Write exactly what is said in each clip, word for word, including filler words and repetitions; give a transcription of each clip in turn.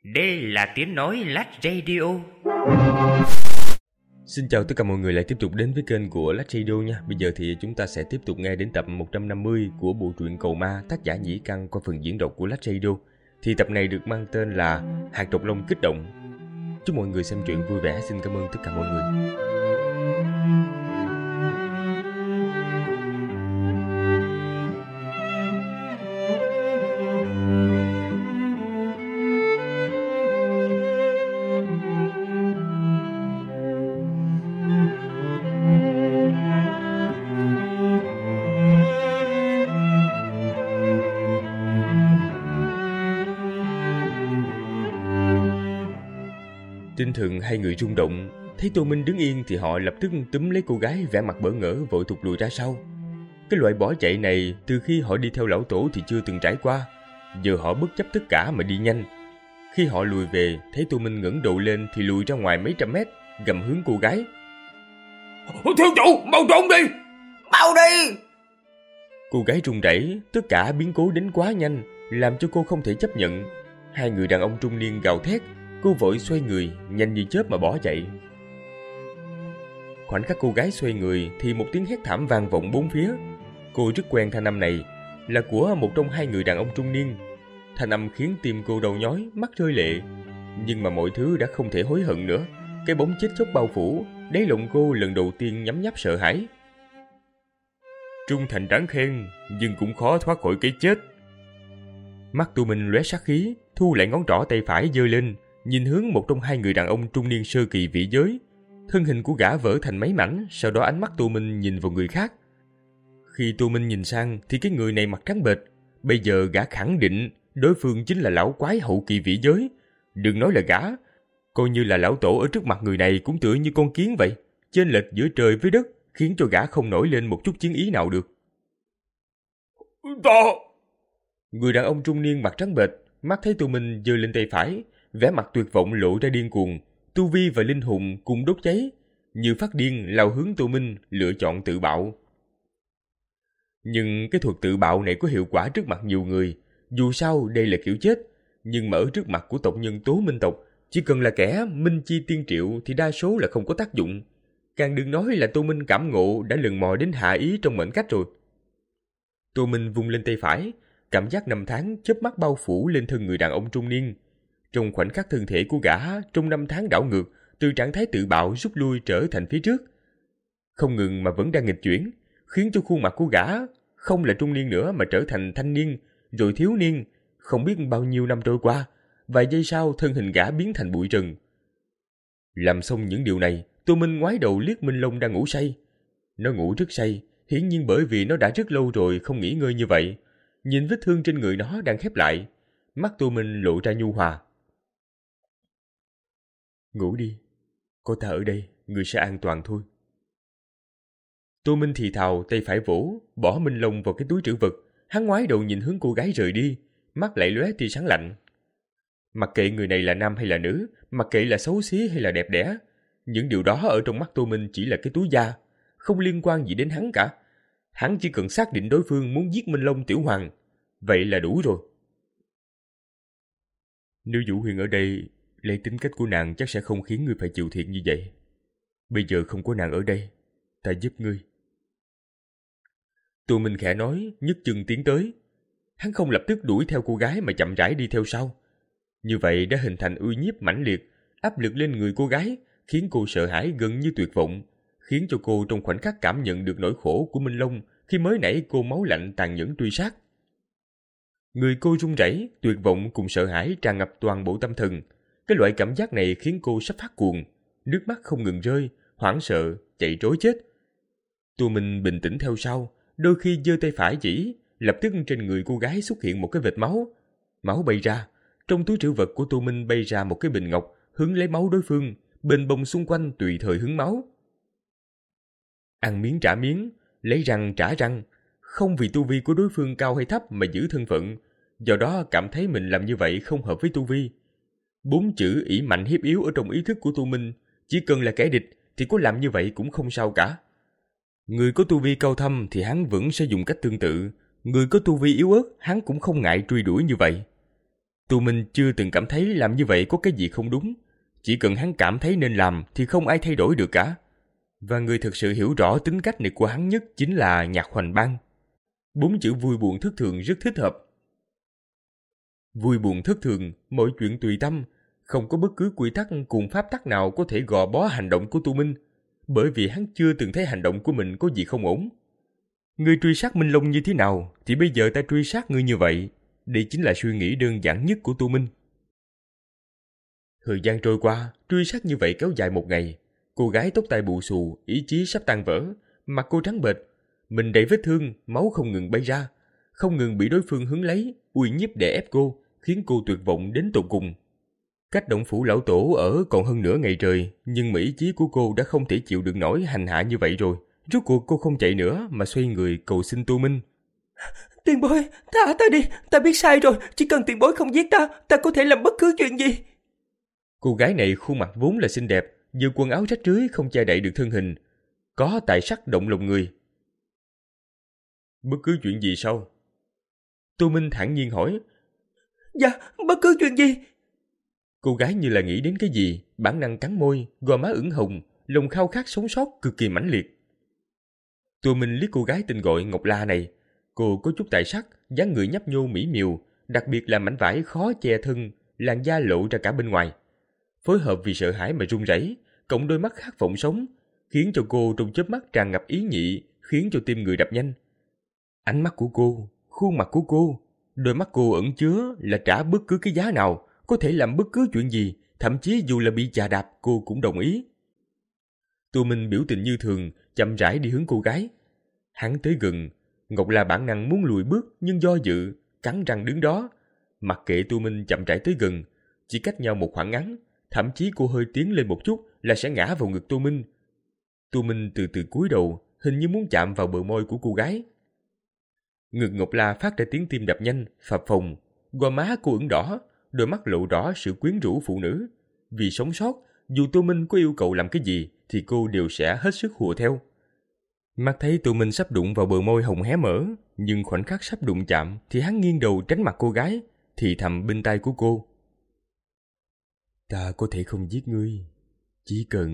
Đây là tiếng nói Lách Radio. Xin chào tất cả mọi người lại tiếp tục đến với kênh của Lách Radio nha. Bây giờ thì chúng ta sẽ tiếp tục nghe đến tập một trăm năm mươi của bộ truyện Cầu Ma tác giả Nhĩ Căn qua phần diễn đọc của Lách Radio. Thì tập này được mang tên là Hạt Độc Long Kích Động. Chúc mọi người xem truyện vui vẻ. Xin cảm ơn tất cả mọi người. Tinh thần hai người rung động, thấy Tô Minh đứng yên thì họ lập tức túm lấy cô gái vẻ mặt bỡ ngỡ vội thụt lùi ra sau. Cái loại bỏ chạy này từ khi họ đi theo lão tổ thì chưa từng trải qua, giờ họ bất chấp tất cả mà đi nhanh. Khi họ lùi về, thấy Tô Minh ngẩng đầu lên thì lùi ra ngoài mấy trăm mét, gầm hướng cô gái. Thiếu chủ, mau trốn đi! Mau đi! Cô gái run rẩy, tất cả biến cố đến quá nhanh, làm cho cô không thể chấp nhận. Hai người đàn ông trung niên gào thét. Cô vội xoay người, nhanh như chớp mà bỏ chạy. Khoảnh khắc cô gái xoay người thì một tiếng hét thảm vang vọng bốn phía. Cô rất quen thanh âm này, là của một trong hai người đàn ông trung niên. Thanh âm khiến tim cô đau nhói, mắt rơi lệ. Nhưng mà mọi thứ đã không thể hối hận nữa. Cái bóng chết chóc bao phủ, đáy lòng cô lần đầu tiên nhấm nháp sợ hãi. Trung thành đáng khen, nhưng cũng khó thoát khỏi cái chết. Mắt Tô Minh lóe sát khí, thu lại ngón trỏ tay phải giơ lên, nhìn hướng một trong hai người đàn ông trung niên sơ kỳ vị giới. Thân hình của gã vỡ thành mấy mảnh, sau đó ánh mắt Tô Minh nhìn vào người khác. Khi Tô Minh nhìn sang thì cái người này mặt trắng bệch. Bây giờ gã khẳng định đối phương chính là lão quái hậu kỳ vị giới. Đừng nói là gã, coi như là lão tổ ở trước mặt người này cũng tựa như con kiến vậy. Chênh lệch giữa trời với đất khiến cho gã không nổi lên một chút chiến ý nào được. Ta... Người đàn ông trung niên mặt trắng bệch, mắt thấy Tô Minh giơ lên tay phải, vẻ mặt tuyệt vọng lộ ra điên cuồng, tu vi và linh hồn cùng đốt cháy, như phát điên lao hướng Tô Minh, lựa chọn tự bạo. Nhưng cái thuật tự bạo này có hiệu quả trước mặt nhiều người, dù sao đây là kiểu chết, nhưng mà ở trước mặt của tộc nhân Tố Minh tộc, chỉ cần là kẻ minh chi tiên triệu thì đa số là không có tác dụng. Càng đừng nói là Tô Minh cảm ngộ đã lần mò đến hạ ý trong mệnh cách rồi. Tô Minh vung lên tay phải, cảm giác năm tháng chớp mắt bao phủ lên thân người đàn ông trung niên. Trong khoảnh khắc thân thể của gã trong năm tháng đảo ngược, từ trạng thái tự bạo rút lui trở thành phía trước. Không ngừng mà vẫn đang nghịch chuyển, khiến cho khuôn mặt của gã không là trung niên nữa mà trở thành thanh niên, rồi thiếu niên, không biết bao nhiêu năm trôi qua, vài giây sau thân hình gã biến thành bụi trần. Làm xong những điều này, Tô Minh ngoái đầu liếc Minh Long đang ngủ say. Nó ngủ rất say, hiển nhiên bởi vì nó đã rất lâu rồi không nghỉ ngơi như vậy. Nhìn vết thương trên người nó đang khép lại, mắt Tô Minh lộ ra nhu hòa. Ngủ đi, có ta ở đây, người sẽ an toàn thôi. Tô Minh thì thào, tay phải vỗ, bỏ Minh Long vào cái túi trữ vật. Hắn ngoái đầu nhìn hướng cô gái rời đi, mắt lại lóe tia sáng lạnh. Mặc kệ người này là nam hay là nữ, mặc kệ là xấu xí hay là đẹp đẽ, những điều đó ở trong mắt Tô Minh chỉ là cái túi da, không liên quan gì đến hắn cả. Hắn chỉ cần xác định đối phương muốn giết Minh Long tiểu hoàng, vậy là đủ rồi. Nếu Vũ Huyền ở đây, lấy tính cách của nàng chắc sẽ không khiến ngươi phải chịu thiệt như vậy. Bây giờ không có nàng ở đây, ta giúp ngươi. Tô Minh khẽ nói, nhấc chân tiến tới. Hắn không lập tức đuổi theo cô gái mà chậm rãi đi theo sau. Như vậy đã hình thành uy nhiếp mãnh liệt, áp lực lên người cô gái, khiến cô sợ hãi gần như tuyệt vọng, khiến cho cô trong khoảnh khắc cảm nhận được nỗi khổ của Minh Long khi mới nãy cô máu lạnh tàn nhẫn truy sát. Người cô run rẩy, tuyệt vọng cùng sợ hãi tràn ngập toàn bộ tâm thần. Cái loại cảm giác này khiến cô sắp phát cuồng, nước mắt không ngừng rơi, hoảng sợ, chạy trối chết. Tô Minh bình tĩnh theo sau, đôi khi giơ tay phải chỉ, lập tức trên người cô gái xuất hiện một cái vệt máu. Máu bay ra, trong túi trữ vật của Tô Minh bay ra một cái bình ngọc, hứng lấy máu đối phương, bên bông xung quanh tùy thời hứng máu. Ăn miếng trả miếng, lấy răng trả răng, không vì tu vi của đối phương cao hay thấp mà giữ thân phận, do đó cảm thấy mình làm như vậy không hợp với tu vi. Bốn chữ ỷ mạnh hiếp yếu ở trong ý thức của Tô Minh, chỉ cần là kẻ địch thì có làm như vậy cũng không sao cả. Người có tu vi cao thâm thì hắn vẫn sẽ dùng cách tương tự, người có tu vi yếu ớt hắn cũng không ngại truy đuổi như vậy. Tô Minh chưa từng cảm thấy làm như vậy có cái gì không đúng. Chỉ cần hắn cảm thấy nên làm thì không ai thay đổi được cả. Và người thực sự hiểu rõ tính cách này của hắn nhất chính là Nhạc Hoành Bang. Bốn chữ vui buồn thất thường rất thích hợp. Vui buồn thất thường, mọi chuyện tùy tâm, không có bất cứ quy tắc cùng pháp tắc nào có thể gò bó hành động của Tô Minh, bởi vì hắn chưa từng thấy hành động của mình có gì không ổn. Ngươi truy sát Minh Long như thế nào thì bây giờ ta truy sát ngươi như vậy. Đây chính là suy nghĩ đơn giản nhất của Tô Minh. Thời gian trôi qua, truy sát như vậy kéo dài một ngày. Cô gái tóc tai bù xù, ý chí sắp tan vỡ, mặt cô trắng bệch, mình đầy vết thương, máu không ngừng bay ra, không ngừng bị đối phương hứng lấy, uy nhiếp đè ép cô, khiến cô tuyệt vọng đến tột cùng. Cách động phủ lão tổ ở còn hơn nửa ngày trời, nhưng mà ý chí của cô đã không thể chịu đựng nổi hành hạ như vậy rồi. Rốt cuộc cô không chạy nữa mà xoay người cầu xin Tô Minh. Tiền bối, thả ta đi, ta biết sai rồi, chỉ cần tiền bối không giết ta, ta có thể làm bất cứ chuyện gì. Cô gái này khuôn mặt vốn là xinh đẹp, dù quần áo rách rưới không che đậy được thân hình, có tài sắc động lòng người. Bất cứ chuyện gì sao? Tô Minh thản nhiên hỏi. Dạ, bất cứ chuyện gì. Cô gái như là nghĩ đến cái gì, bản năng cắn môi, gò má ửng hồng, lòng khao khát sống sót cực kỳ mãnh liệt. Tô Minh liếc cô gái tên gọi Ngọc La này. Cô có chút tài sắc, dáng người nhấp nhô mỹ miều, đặc biệt là mảnh vải khó che thân, làn da lộ ra cả bên ngoài. Phối hợp vì sợ hãi mà run rẩy, cộng đôi mắt khát vọng sống, khiến cho cô trong chớp mắt tràn ngập ý nhị, khiến cho tim người đập nhanh. Ánh mắt của cô, khuôn mặt của cô, đôi mắt cô ẩn chứa là trả bất cứ cái giá nào, có thể làm bất cứ chuyện gì, thậm chí dù là bị chà đạp cô cũng đồng ý. Tô Minh biểu tình như thường, chậm rãi đi hướng cô gái. Hắn tới gần, Ngọc La bản năng muốn lùi bước nhưng do dự, cắn răng đứng đó. Mặc kệ Tô Minh chậm rãi tới gần, chỉ cách nhau một khoảng ngắn, thậm chí cô hơi tiến lên một chút là sẽ ngã vào ngực Tô Minh. Tô Minh từ từ cúi đầu, hình như muốn chạm vào bờ môi của cô gái. Ngực Ngọc La phát ra tiếng tim đập nhanh, phập phồng, gò má cô ửng đỏ, đôi mắt lộ rõ sự quyến rũ phụ nữ. Vì sống sót, dù Tô Minh có yêu cầu làm cái gì thì cô đều sẽ hết sức hùa theo. Mắt thấy Tô Minh sắp đụng vào bờ môi hồng hé mở, nhưng khoảnh khắc sắp đụng chạm thì hắn nghiêng đầu tránh mặt cô gái, thì thầm bên tai của cô. Ta có thể không giết ngươi, chỉ cần...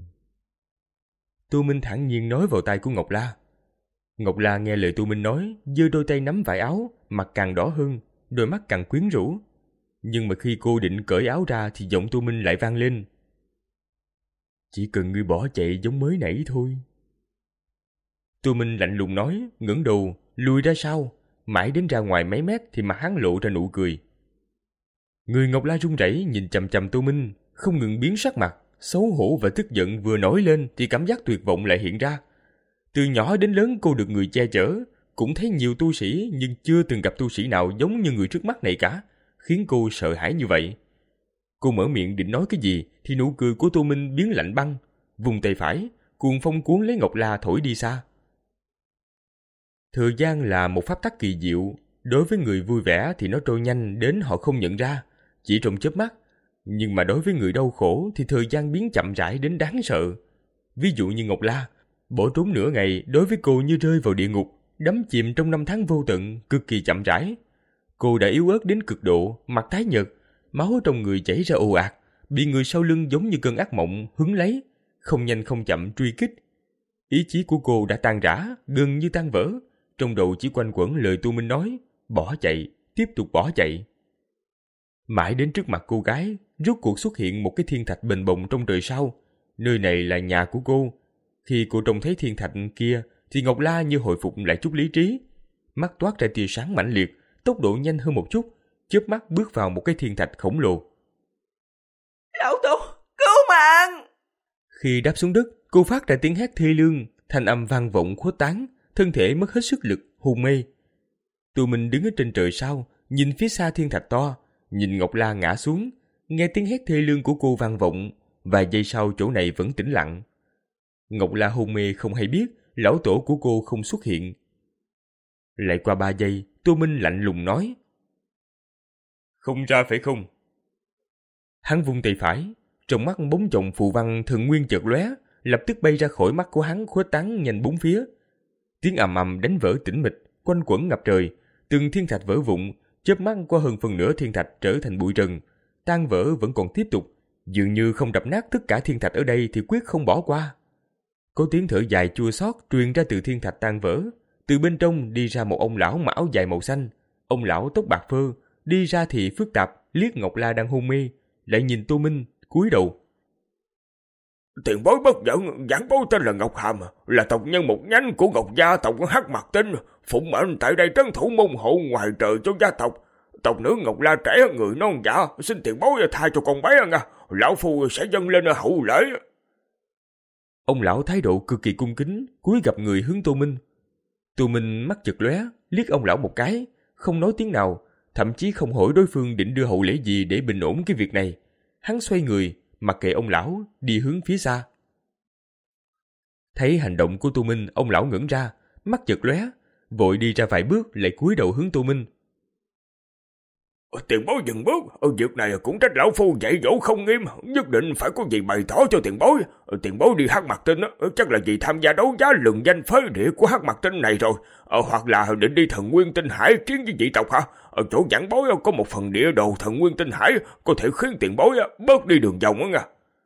Tô Minh thản nhiên nói vào tai của Ngọc La. Ngọc La nghe lời Tô Minh nói, giơ đôi tay nắm vải áo, mặt càng đỏ hơn, đôi mắt càng quyến rũ. Nhưng mà khi cô định cởi áo ra thì giọng Tô Minh lại vang lên. Chỉ cần ngươi bỏ chạy giống mới nãy thôi. Tô Minh lạnh lùng nói, ngẩng đầu, lùi ra sau, mãi đến ra ngoài mấy mét thì mặt hắn lộ ra nụ cười. Người Ngọc La run rẩy nhìn chằm chằm Tô Minh, không ngừng biến sắc mặt, xấu hổ và tức giận vừa nổi lên thì cảm giác tuyệt vọng lại hiện ra. Từ nhỏ đến lớn cô được người che chở, cũng thấy nhiều tu sĩ nhưng chưa từng gặp tu sĩ nào giống như người trước mắt này cả, khiến cô sợ hãi như vậy. Cô mở miệng định nói cái gì thì nụ cười của Tô Minh biến lạnh băng, vùng tay phải, cuồng phong cuốn lấy Ngọc La thổi đi xa. Thời gian là một pháp tắc kỳ diệu, đối với người vui vẻ thì nó trôi nhanh đến họ không nhận ra, chỉ trong chớp mắt. Nhưng mà đối với người đau khổ thì thời gian biến chậm rãi đến đáng sợ. Ví dụ như Ngọc La, bỏ trốn nửa ngày đối với cô như rơi vào địa ngục, đắm chìm trong năm tháng vô tận, cực kỳ chậm rãi. Cô đã yếu ớt đến cực độ, mặt tái nhợt, máu trong người chảy ra ồ ạt, bị người sau lưng giống như cơn ác mộng hứng lấy, không nhanh không chậm truy kích. Ý chí của cô đã tan rã, gần như tan vỡ, trong đầu chỉ quanh quẩn lời Tô Minh nói, bỏ chạy, tiếp tục bỏ chạy. Mãi đến trước mặt cô gái, rốt cuộc xuất hiện một cái thiên thạch bềnh bồng trong trời sao. Nơi này là nhà của cô. Khi cô trông thấy thiên thạch kia, thì Ngọc La như hồi phục lại chút lý trí. Mắt toát ra tia sáng mãnh liệt, tốc độ nhanh hơn một chút, chớp mắt bước vào một cái thiên thạch khổng lồ. Lão Tổ, cứu mạng! Khi đáp xuống đất, cô phát ra tiếng hét thê lương, thanh âm vang vọng khuếch tán, thân thể mất hết sức lực, hôn mê. Tụi mình đứng ở trên trời sao, nhìn phía xa thiên thạch to, nhìn Ngọc La ngã xuống, nghe tiếng hét thê lương của cô vang vọng, vài giây sau chỗ này vẫn tĩnh lặng. Ngọc La hôn mê không hay biết, lão tổ của cô không xuất hiện. Lại qua ba giây, Tô Minh lạnh lùng nói. Không ra phải không? Hắn vung tay phải, trong mắt bóng chồng phù văn thần nguyên chợt lóe, lập tức bay ra khỏi mắt của hắn khuếch tán nhanh bốn phía. Tiếng ầm ầm đánh vỡ tĩnh mịch, quanh quẩn ngập trời, từng thiên thạch vỡ vụn, chớp mắt qua hơn phần nửa thiên thạch trở thành bụi trần, tan vỡ vẫn còn tiếp tục, dường như không đập nát tất cả thiên thạch ở đây thì quyết không bỏ qua. Có tiếng thở dài chua xót truyền ra từ thiên thạch tan vỡ, từ bên trong đi ra một ông lão mặc áo dài màu xanh. Ông lão tóc bạc phơ, đi ra thì phức tạp, liếc Ngọc La đang hôn mê, lại nhìn Tô Minh, cúi đầu. Tiền bối bất giận, giảng bối tên là Ngọc Hàm, là tộc nhân một nhánh của Ngọc gia tộc Hắc Mặc Tinh, phụng mệnh tại đây trấn thủ môn hộ ngoài trời cho gia tộc. Tộc nữ Ngọc La trẻ người non dạ, xin tiền bối tha cho con bé nha, lão phu sẽ dâng lên hậu lễ. Ông lão thái độ cực kỳ cung kính, cúi gập người hướng Tô Minh. Tô Minh mắt chợt lóe, liếc ông lão một cái, không nói tiếng nào, thậm chí không hỏi đối phương định đưa hậu lễ gì để bình ổn cái việc này. Hắn xoay người, mặc kệ ông lão, đi hướng phía xa. Thấy hành động của Tô Minh, ông lão ngẩng ra, mắt chợt lóe, vội đi ra vài bước lại cúi đầu hướng Tô Minh. Tiền bối dừng bước, việc này cũng trách lão phu dạy dỗ không nghiêm, nhất định phải có gì bày tỏ cho tiền bối. Tiền bối đi Hắc Mặc Tinh chắc là vì tham gia đấu giá lừng danh phế địa của Hắc Mặc Tinh này rồi, hoặc là định đi Thần Nguyên Tinh Hải chiến với dị tộc hả? Ở chỗ giảng bối có một phần địa đồ Thần Nguyên Tinh Hải, có thể khiến tiền bối bớt đi đường vòng á nha.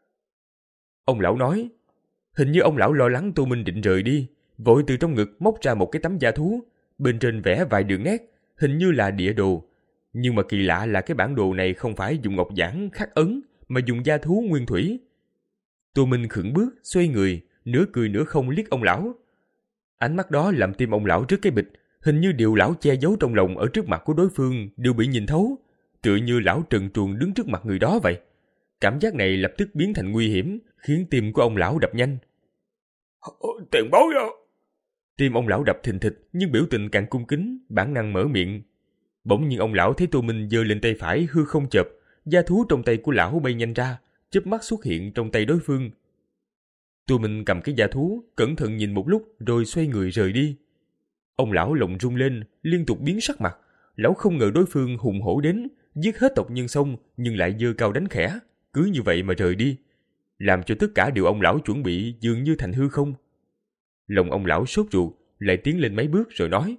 Ông lão nói. Hình như ông lão lo lắng Tô Minh định rời đi, vội từ trong ngực móc ra một cái tấm da thú, bên trên vẽ vài đường nét, hình như là địa đồ. Nhưng mà kỳ lạ là cái bản đồ này không phải dùng ngọc giản khắc ấn, mà dùng da thú nguyên thủy. Tô Minh khựng bước, xoay người, nửa cười nửa không liếc ông lão. Ánh mắt đó làm tim ông lão rứt cái bịch, hình như điều lão che giấu trong lòng ở trước mặt của đối phương đều bị nhìn thấu, tựa như lão trần truồng đứng trước mặt người đó vậy. Cảm giác này lập tức biến thành nguy hiểm, khiến tim của ông lão đập nhanh. Tiền bối à. Tim ông lão đập thình thịch, nhưng biểu tình càng cung kính, bản năng mở miệng. Bỗng nhiên ông lão thấy Tô Minh giơ lên tay phải hư không chợp, da thú trong tay của lão bay nhanh ra, chớp mắt xuất hiện trong tay đối phương. Tô Minh cầm cái da thú, cẩn thận nhìn một lúc rồi xoay người rời đi. Ông lão lồng rung lên, liên tục biến sắc mặt. Lão không ngờ đối phương hùng hổ đến, giết hết tộc nhân xong nhưng lại giơ cao đánh khẽ, cứ như vậy mà rời đi, làm cho tất cả điều ông lão chuẩn bị dường như thành hư không. Lòng ông lão sốt ruột, lại tiến lên mấy bước rồi nói.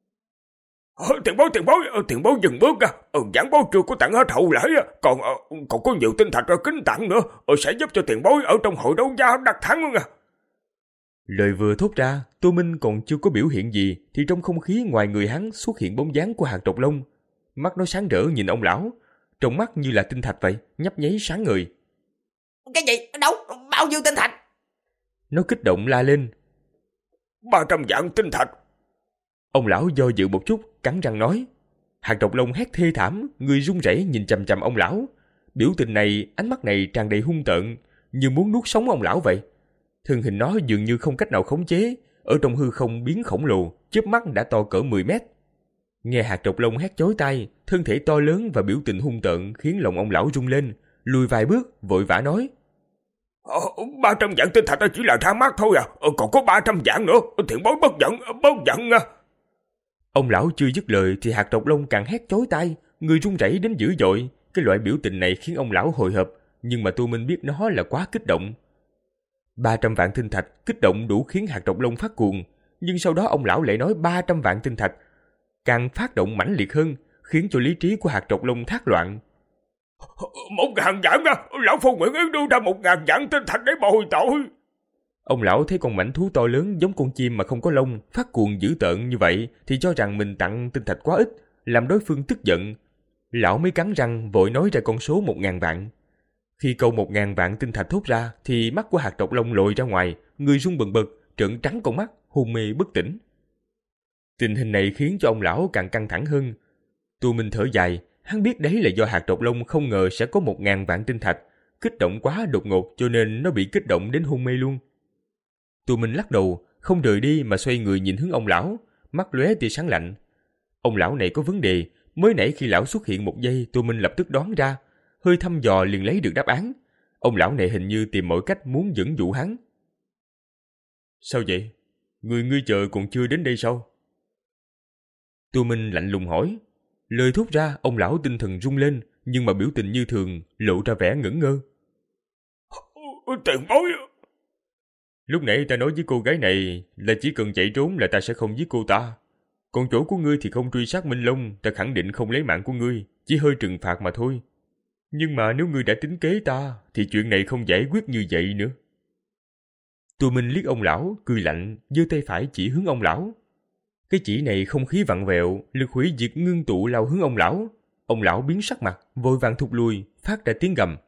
Tiền bối, tiền bối, tiền bối dừng bước à. Giảng bối chưa có tặng hết hậu lễ, còn còn có nhiều tinh thạch kính tặng nữa, sẽ giúp cho tiền bối ở trong hội đấu giá đắc thắng luôn à. Lời vừa thốt ra, Tô Minh còn chưa có biểu hiện gì thì trong không khí ngoài người hắn xuất hiện bóng dáng của Hàn Trọc Long. Mắt nó sáng rỡ nhìn ông lão, trong mắt như là tinh thạch vậy, nhấp nháy sáng ngời. Cái gì? Đâu? Bao nhiêu tinh thạch? Nó kích động la lên. Ba trăm vạn tinh thạch. Ông lão do dự một chút, cắn răng nói. Hàn Trọc Long hét thê thảm, người run rẩy nhìn chằm chằm ông lão. Biểu tình này, ánh mắt này tràn đầy hung tợn, như muốn nuốt sống ông lão vậy. Thân hình nó dường như không cách nào khống chế, ở trong hư không biến khổng lồ, chớp mắt đã to cỡ mười mét. Nghe Hàn Trọc Long hét chói tai, thân thể to lớn và biểu tình hung tợn khiến lòng ông lão rung lên, lùi vài bước, vội vã nói. Ba trăm vạn tinh thạch chỉ là ra mắt thôi à, còn có ba trăm vạn nữa, thiện bối bất giận, bất giận à. Ông lão chưa dứt lời thì Hàn Trọc Long càng hét chói tai, người run rẩy đến dữ dội. Cái loại biểu tình này khiến ông lão hồi hộp, nhưng mà Tô Minh biết nó là quá kích động. ba trăm vạn tinh thạch kích động đủ khiến Hàn Trọc Long phát cuồng, nhưng sau đó ông lão lại nói ba trăm vạn tinh thạch, càng phát động mãnh liệt hơn, khiến cho lý trí của Hàn Trọc Long thác loạn. Một ngàn vạn à, lão phu nguyện ý đưa ra một ngàn vạn tinh thạch để bồi tội. Ông lão thấy con mãnh thú to lớn giống con chim mà không có lông phát cuồng dữ tợn như vậy thì cho rằng mình tặng tinh thạch quá ít, làm đối phương tức giận. Lão mới cắn răng vội nói ra con số một ngàn vạn. Khi câu một ngàn vạn tinh thạch thốt ra thì mắt của Hàn Trọc Long lồi ra ngoài, người run bần bật, trợn trắng con mắt, hôn mê bất tỉnh. Tình hình này khiến cho ông lão càng căng thẳng hơn. Tô Minh thở dài, hắn biết đấy là do Hàn Trọc Long không ngờ sẽ có một ngàn vạn tinh thạch, kích động quá đột ngột cho nên nó bị kích động đến hôn mê luôn. Tô Minh lắc đầu, không rời đi mà xoay người nhìn hướng ông lão, mắt lóe tia sáng lạnh. Ông lão này có vấn đề, mới nãy khi lão xuất hiện một giây Tô Minh lập tức đoán ra, hơi thăm dò liền lấy được đáp án. Ông lão này hình như tìm mọi cách muốn dẫn dụ hắn. Sao vậy? Người ngươi chờ còn chưa đến đây sao? Tô Minh lạnh lùng hỏi. Lời thốt ra, ông lão tinh thần rung lên, nhưng mà biểu tình như thường, lộ ra vẻ ngẩn ngơ. Tiền bối. Lúc nãy ta nói với cô gái này là chỉ cần chạy trốn là ta sẽ không giết cô ta. Còn chỗ của ngươi thì không truy sát Minh Long, ta khẳng định không lấy mạng của ngươi, chỉ hơi trừng phạt mà thôi. Nhưng mà nếu ngươi đã tính kế ta, thì chuyện này không giải quyết như vậy nữa. Tô Minh liếc ông lão, cười lạnh, giơ tay phải chỉ hướng ông lão. Cái chỉ này không khí vặn vẹo, lực hủy diệt ngưng tụ lao hướng ông lão. Ông lão biến sắc mặt, vội vàng thụt lùi, phát ra tiếng gầm.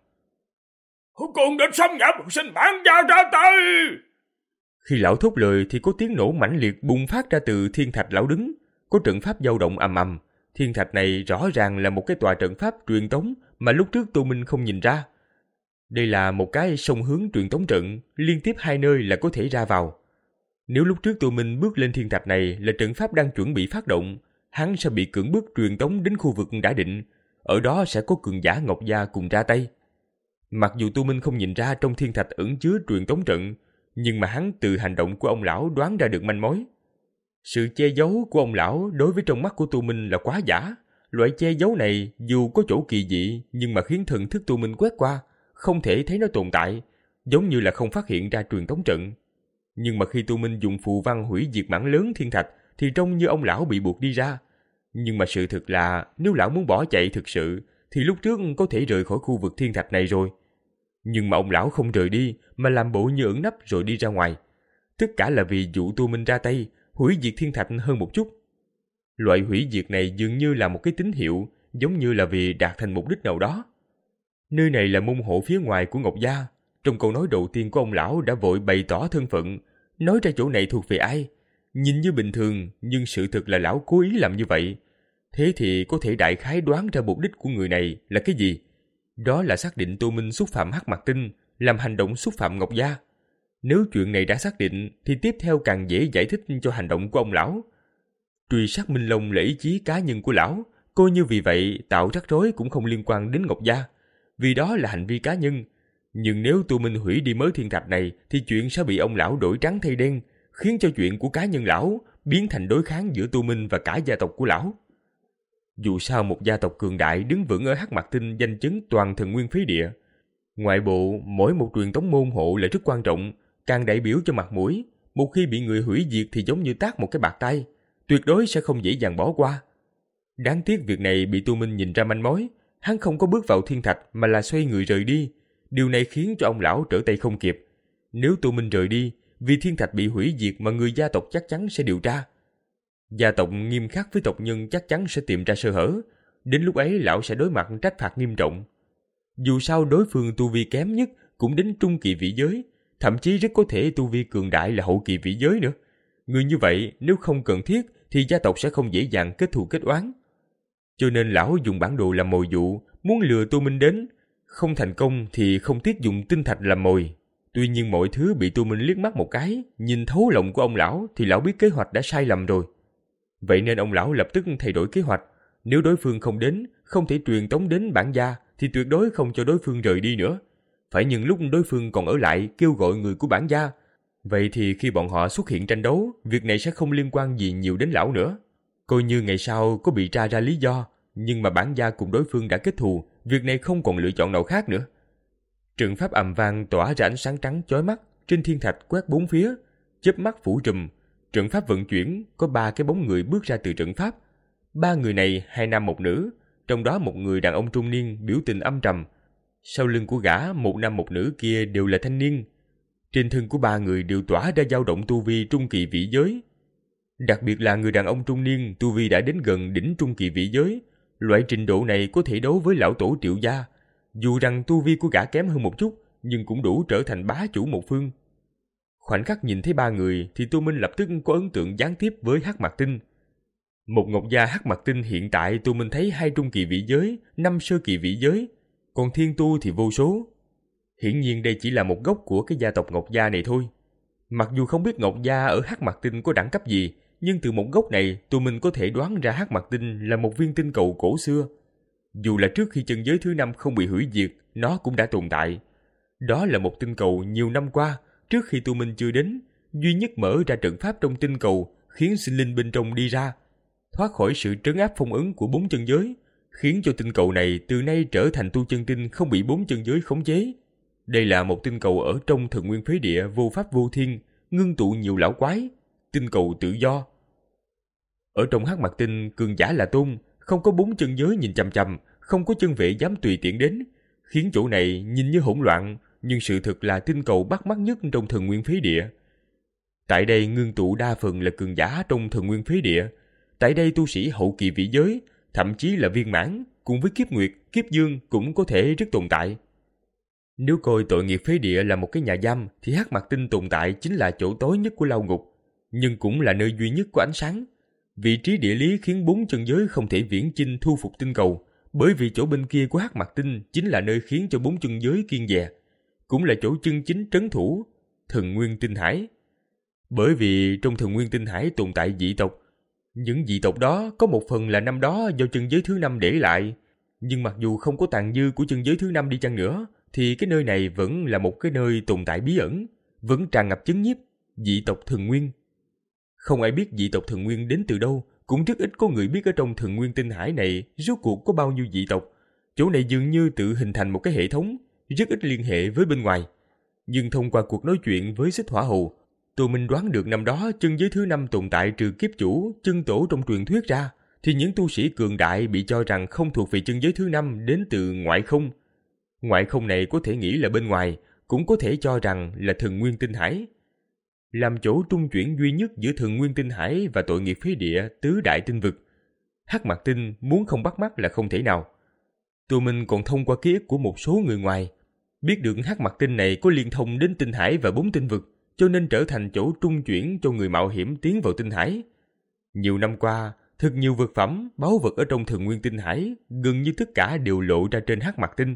Con địch xâm nhập, xin bản gia ra tay! Khi lão thốt lời thì có tiếng nổ mãnh liệt bùng phát ra từ thiên thạch lão đứng. Có trận pháp dao động ầm ầm. Thiên thạch này rõ ràng là một cái tòa trận pháp truyền tống mà lúc trước Tô Minh không nhìn ra. Đây là một cái song hướng truyền tống trận, liên tiếp hai nơi là có thể ra vào. Nếu lúc trước Tô Minh bước lên thiên thạch này là trận pháp đang chuẩn bị phát động, hắn sẽ bị cưỡng bức truyền tống đến khu vực đã định. Ở đó sẽ có cường giả Ngọc Gia cùng ra tay. Mặc dù Tô Minh không nhìn ra trong thiên thạch ẩn chứa truyền tống trận, nhưng mà hắn từ hành động của ông lão đoán ra được manh mối. Sự che giấu của ông lão đối với trong mắt của Tô Minh là quá giả. Loại che giấu này dù có chỗ kỳ dị nhưng mà khiến thần thức Tô Minh quét qua, không thể thấy nó tồn tại, giống như là không phát hiện ra truyền tống trận. Nhưng mà khi Tô Minh dùng phù văn hủy diệt mảng lớn thiên thạch thì trông như ông lão bị buộc đi ra. Nhưng mà sự thực là nếu lão muốn bỏ chạy thực sự thì lúc trước có thể rời khỏi khu vực thiên thạch này rồi. Nhưng mà ông lão không rời đi mà làm bộ như ẩn nấp rồi đi ra ngoài. Tất cả là vì dụ Tô Minh ra tay hủy diệt thiên thạch hơn một chút. Loại hủy diệt này dường như là một cái tín hiệu, giống như là vì đạt thành mục đích nào đó. Nơi này là môn hộ phía ngoài của Ngọc Gia. Trong câu nói đầu tiên của ông lão đã vội bày tỏ thân phận, nói ra chỗ này thuộc về ai. Nhìn như bình thường, nhưng sự thực là lão cố ý làm như vậy. Thế thì có thể đại khái đoán ra mục đích của người này là cái gì? Đó là xác định Tô Minh xúc phạm Hắc Mặc Tinh, làm hành động xúc phạm Ngọc Gia. Nếu chuyện này đã xác định, thì tiếp theo càng dễ giải thích cho hành động của ông lão. Truy sát Minh Long là ý chí cá nhân của lão, coi như vì vậy tạo rắc rối cũng không liên quan đến Ngọc Gia, vì đó là hành vi cá nhân. Nhưng nếu Tô Minh hủy đi mớ thiên thạch này, thì chuyện sẽ bị ông lão đổi trắng thay đen, khiến cho chuyện của cá nhân lão biến thành đối kháng giữa Tô Minh và cả gia tộc của lão. Dù sao một gia tộc cường đại đứng vững ở Hắc Mặc Tinh danh chấn toàn thần nguyên phí địa. Ngoại bộ, mỗi một truyền tống môn hộ là rất quan trọng, càng đại biểu cho mặt mũi. Một khi bị người hủy diệt thì giống như tát một cái bạt tay, tuyệt đối sẽ không dễ dàng bỏ qua. Đáng tiếc việc này bị Tô Minh nhìn ra manh mối, hắn không có bước vào thiên thạch mà là xoay người rời đi. Điều này khiến cho ông lão trở tay không kịp. Nếu Tô Minh rời đi, vì thiên thạch bị hủy diệt mà người gia tộc chắc chắn sẽ điều tra. Gia tộc nghiêm khắc với tộc nhân chắc chắn sẽ tìm ra sơ hở. Đến lúc ấy lão sẽ đối mặt trách phạt nghiêm trọng. Dù sao đối phương tu vi kém nhất cũng đến trung kỳ vĩ giới, thậm chí rất có thể tu vi cường đại là hậu kỳ vĩ giới nữa. Người như vậy nếu không cần thiết thì gia tộc sẽ không dễ dàng kết thù kết oán. Cho nên lão dùng bản đồ làm mồi dụ, muốn lừa Tô Minh đến. Không thành công thì không tiếc dùng tinh thạch làm mồi. Tuy nhiên mọi thứ bị Tô Minh liếc mắt một cái, nhìn thấu lòng của ông lão thì lão biết kế hoạch đã sai lầm rồi. Vậy nên ông lão lập tức thay đổi kế hoạch. Nếu đối phương không đến, không thể truyền tống đến bản gia thì tuyệt đối không cho đối phương rời đi nữa. Phải nhân lúc đối phương còn ở lại kêu gọi người của bản gia. Vậy thì khi bọn họ xuất hiện tranh đấu, việc này sẽ không liên quan gì nhiều đến lão nữa. Coi như ngày sau có bị tra ra lý do, nhưng mà bản gia cùng đối phương đã kết thù, việc này không còn lựa chọn nào khác nữa. Trận pháp ầm vang tỏa ra ánh sáng trắng chói mắt, trên thiên thạch quét bốn phía, chớp mắt phủ trùm. Trận pháp vận chuyển, có ba cái bóng người bước ra từ trận pháp. Ba người này hai nam một nữ, trong đó một người đàn ông trung niên biểu tình âm trầm. Sau lưng của gã, một nam một nữ kia đều là thanh niên. Trên thân của ba người đều tỏa ra dao động tu vi trung kỳ vĩ giới. Đặc biệt là người đàn ông trung niên tu vi đã đến gần đỉnh trung kỳ vĩ giới. Loại trình độ này có thể đấu với lão tổ Triệu gia. Dù rằng tu vi của gã kém hơn một chút, nhưng cũng đủ trở thành bá chủ một phương. Khoảnh khắc nhìn thấy ba người thì Tô Minh lập tức có ấn tượng gián tiếp với Hắc Mặc Tinh. Một Ngọc Gia Hắc Mặc Tinh hiện tại Tô Minh thấy hai trung kỳ vĩ giới, năm sơ kỳ vĩ giới, còn thiên tu thì vô số. Hiển nhiên đây chỉ là một gốc của cái gia tộc Ngọc Gia này thôi. Mặc dù không biết Ngọc Gia ở Hắc Mặc Tinh có đẳng cấp gì, nhưng từ một gốc này Tô Minh có thể đoán ra Hắc Mặc Tinh là một viên tinh cầu cổ xưa. Dù là trước khi chân giới thứ năm không bị hủy diệt, nó cũng đã tồn tại. Đó là một tinh cầu nhiều năm qua, trước khi Tô Minh chưa đến, duy nhất mở ra trận pháp trong tinh cầu, khiến sinh linh bên trong đi ra, thoát khỏi sự trấn áp phong ấn của bốn chân giới, khiến cho tinh cầu này từ nay trở thành tu chân tinh không bị bốn chân giới khống chế. Đây là một tinh cầu ở trong thần nguyên phế địa vô pháp vô thiên, ngưng tụ nhiều lão quái, tinh cầu tự do. Ở trong Hắc Mạc Tinh, cường giả là tôn, không có bốn chân giới nhìn chằm chằm, không có chân vệ dám tùy tiện đến, khiến chỗ này nhìn như hỗn loạn, nhưng sự thực là tinh cầu bắt mắt nhất trong Thần Nguyên Phế Địa. Tại đây ngưng tụ đa phần là cường giả trong Thần Nguyên Phế Địa. Tại đây tu sĩ hậu kỳ vị giới, thậm chí là viên mãn, cùng với kiếp nguyệt, kiếp dương cũng có thể rất tồn tại. Nếu coi tội nghiệp phế địa là một cái nhà giam, thì Hắc Mạc Tinh tồn tại chính là chỗ tối nhất của lao ngục, nhưng cũng là nơi duy nhất có ánh sáng. Vị trí địa lý khiến bốn chân giới không thể viễn chinh thu phục tinh cầu, bởi vì chỗ bên kia của Hắc Mạc Tinh chính là nơi khiến cho bốn chân giới kiêng dè, cũng là chỗ chân chính trấn thủ Thần Nguyên Tinh Hải. Bởi vì trong Thần Nguyên Tinh Hải tồn tại dị tộc, những dị tộc đó có một phần là năm đó do chân giới thứ năm để lại, nhưng mặc dù không có tàn dư của chân giới thứ năm đi chăng nữa, thì cái nơi này vẫn là một cái nơi tồn tại bí ẩn, vẫn tràn ngập chấn nhiếp dị tộc Thần Nguyên. Không ai biết dị tộc Thần Nguyên đến từ đâu, cũng rất ít có người biết ở trong Thần Nguyên Tinh Hải này rốt cuộc có bao nhiêu dị tộc. Chỗ này dường như tự hình thành một cái hệ thống, rất ít liên hệ với bên ngoài. Nhưng thông qua cuộc nói chuyện với Xích Hỏa Hầu, Tô Minh đoán được năm đó chân giới thứ năm tồn tại trừ kiếp chủ, chân tổ trong truyền thuyết ra, thì những tu sĩ cường đại bị cho rằng không thuộc về chân giới thứ năm đến từ ngoại không. Ngoại không này có thể nghĩ là bên ngoài, cũng có thể cho rằng là Thần Nguyên Tinh Hải. Làm chỗ trung chuyển duy nhất giữa Thần Nguyên Tinh Hải và tội nghiệp phế địa tứ đại tinh vực, Hắc Mạc Tinh muốn không bắt mắt là không thể nào. Tô Minh còn thông qua ký ức của một số người ngoài, biết được Hắc Mạc Tinh này có liên thông đến Tinh Hải và bốn tinh vực, cho nên trở thành chỗ trung chuyển cho người mạo hiểm tiến vào Tinh Hải. Nhiều năm qua, thật nhiều vật phẩm, báu vật ở trong Thần Nguyên Tinh Hải, gần như tất cả đều lộ ra trên Hắc Mạc Tinh.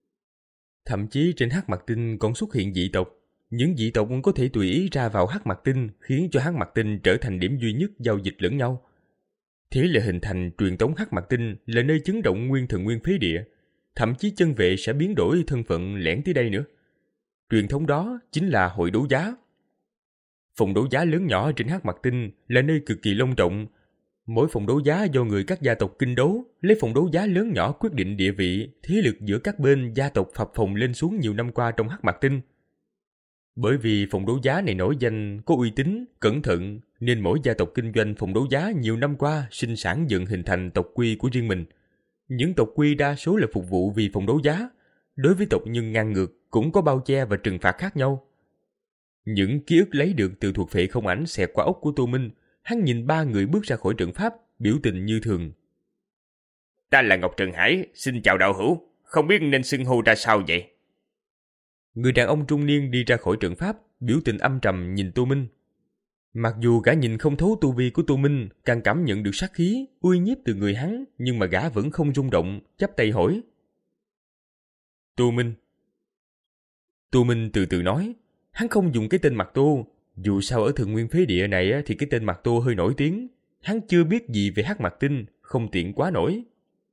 Thậm chí trên Hắc Mạc Tinh còn xuất hiện dị tộc. Những dị tộc có thể tùy ý ra vào Hắc Mạc Tinh, khiến cho Hắc Mạc Tinh trở thành điểm duy nhất giao dịch lẫn nhau. Thế là hình thành truyền tống Hắc Mạc Tinh là nơi chấn động nguyên Thần Nguyên Phế Địa. Thậm chí chân vệ sẽ biến đổi thân phận lẻn tới đây nữa. Truyền thống đó chính là hội đấu giá. Phòng đấu giá lớn nhỏ trên Hắc Mạc Tinh là nơi cực kỳ long trọng. Mỗi phòng đấu giá do người các gia tộc kinh đấu, lấy phòng đấu giá lớn nhỏ quyết định địa vị, thế lực giữa các bên gia tộc phập phồng lên xuống nhiều năm qua trong Hắc Mạc Tinh. Bởi vì phòng đấu giá này nổi danh, có uy tín, cẩn thận, nên mỗi gia tộc kinh doanh phòng đấu giá nhiều năm qua sinh sản dần hình thành tộc quy của riêng mình. Những tộc quy đa số là phục vụ vì phòng đấu giá. Đối với tộc nhân ngang ngược cũng có bao che và trừng phạt khác nhau. Những ký ức lấy được từ thuộc phệ không ảnh xẹt qua ốc của Tô Minh. Hắn nhìn ba người bước ra khỏi trận pháp, biểu tình như thường. Ta là Ngọc Trần Hải, xin chào đạo hữu, không biết nên xưng hô ra sao vậy? Người đàn ông trung niên đi ra khỏi trận pháp, biểu tình âm trầm nhìn Tô Minh. Mặc dù gã nhìn không thấu tu vi của Tô Minh, càng cảm nhận được sát khí, uy nhiếp từ người hắn, nhưng mà gã vẫn không rung động, chắp tay hỏi. Tô Minh. Tô Minh từ từ nói, hắn không dùng cái tên Mạc Tô. Dù sao ở Thần Nguyên Phế Địa này thì cái tên Mạc Tô hơi nổi tiếng. Hắn chưa biết gì về Hắc Mạc Tinh, không tiện quá nổi.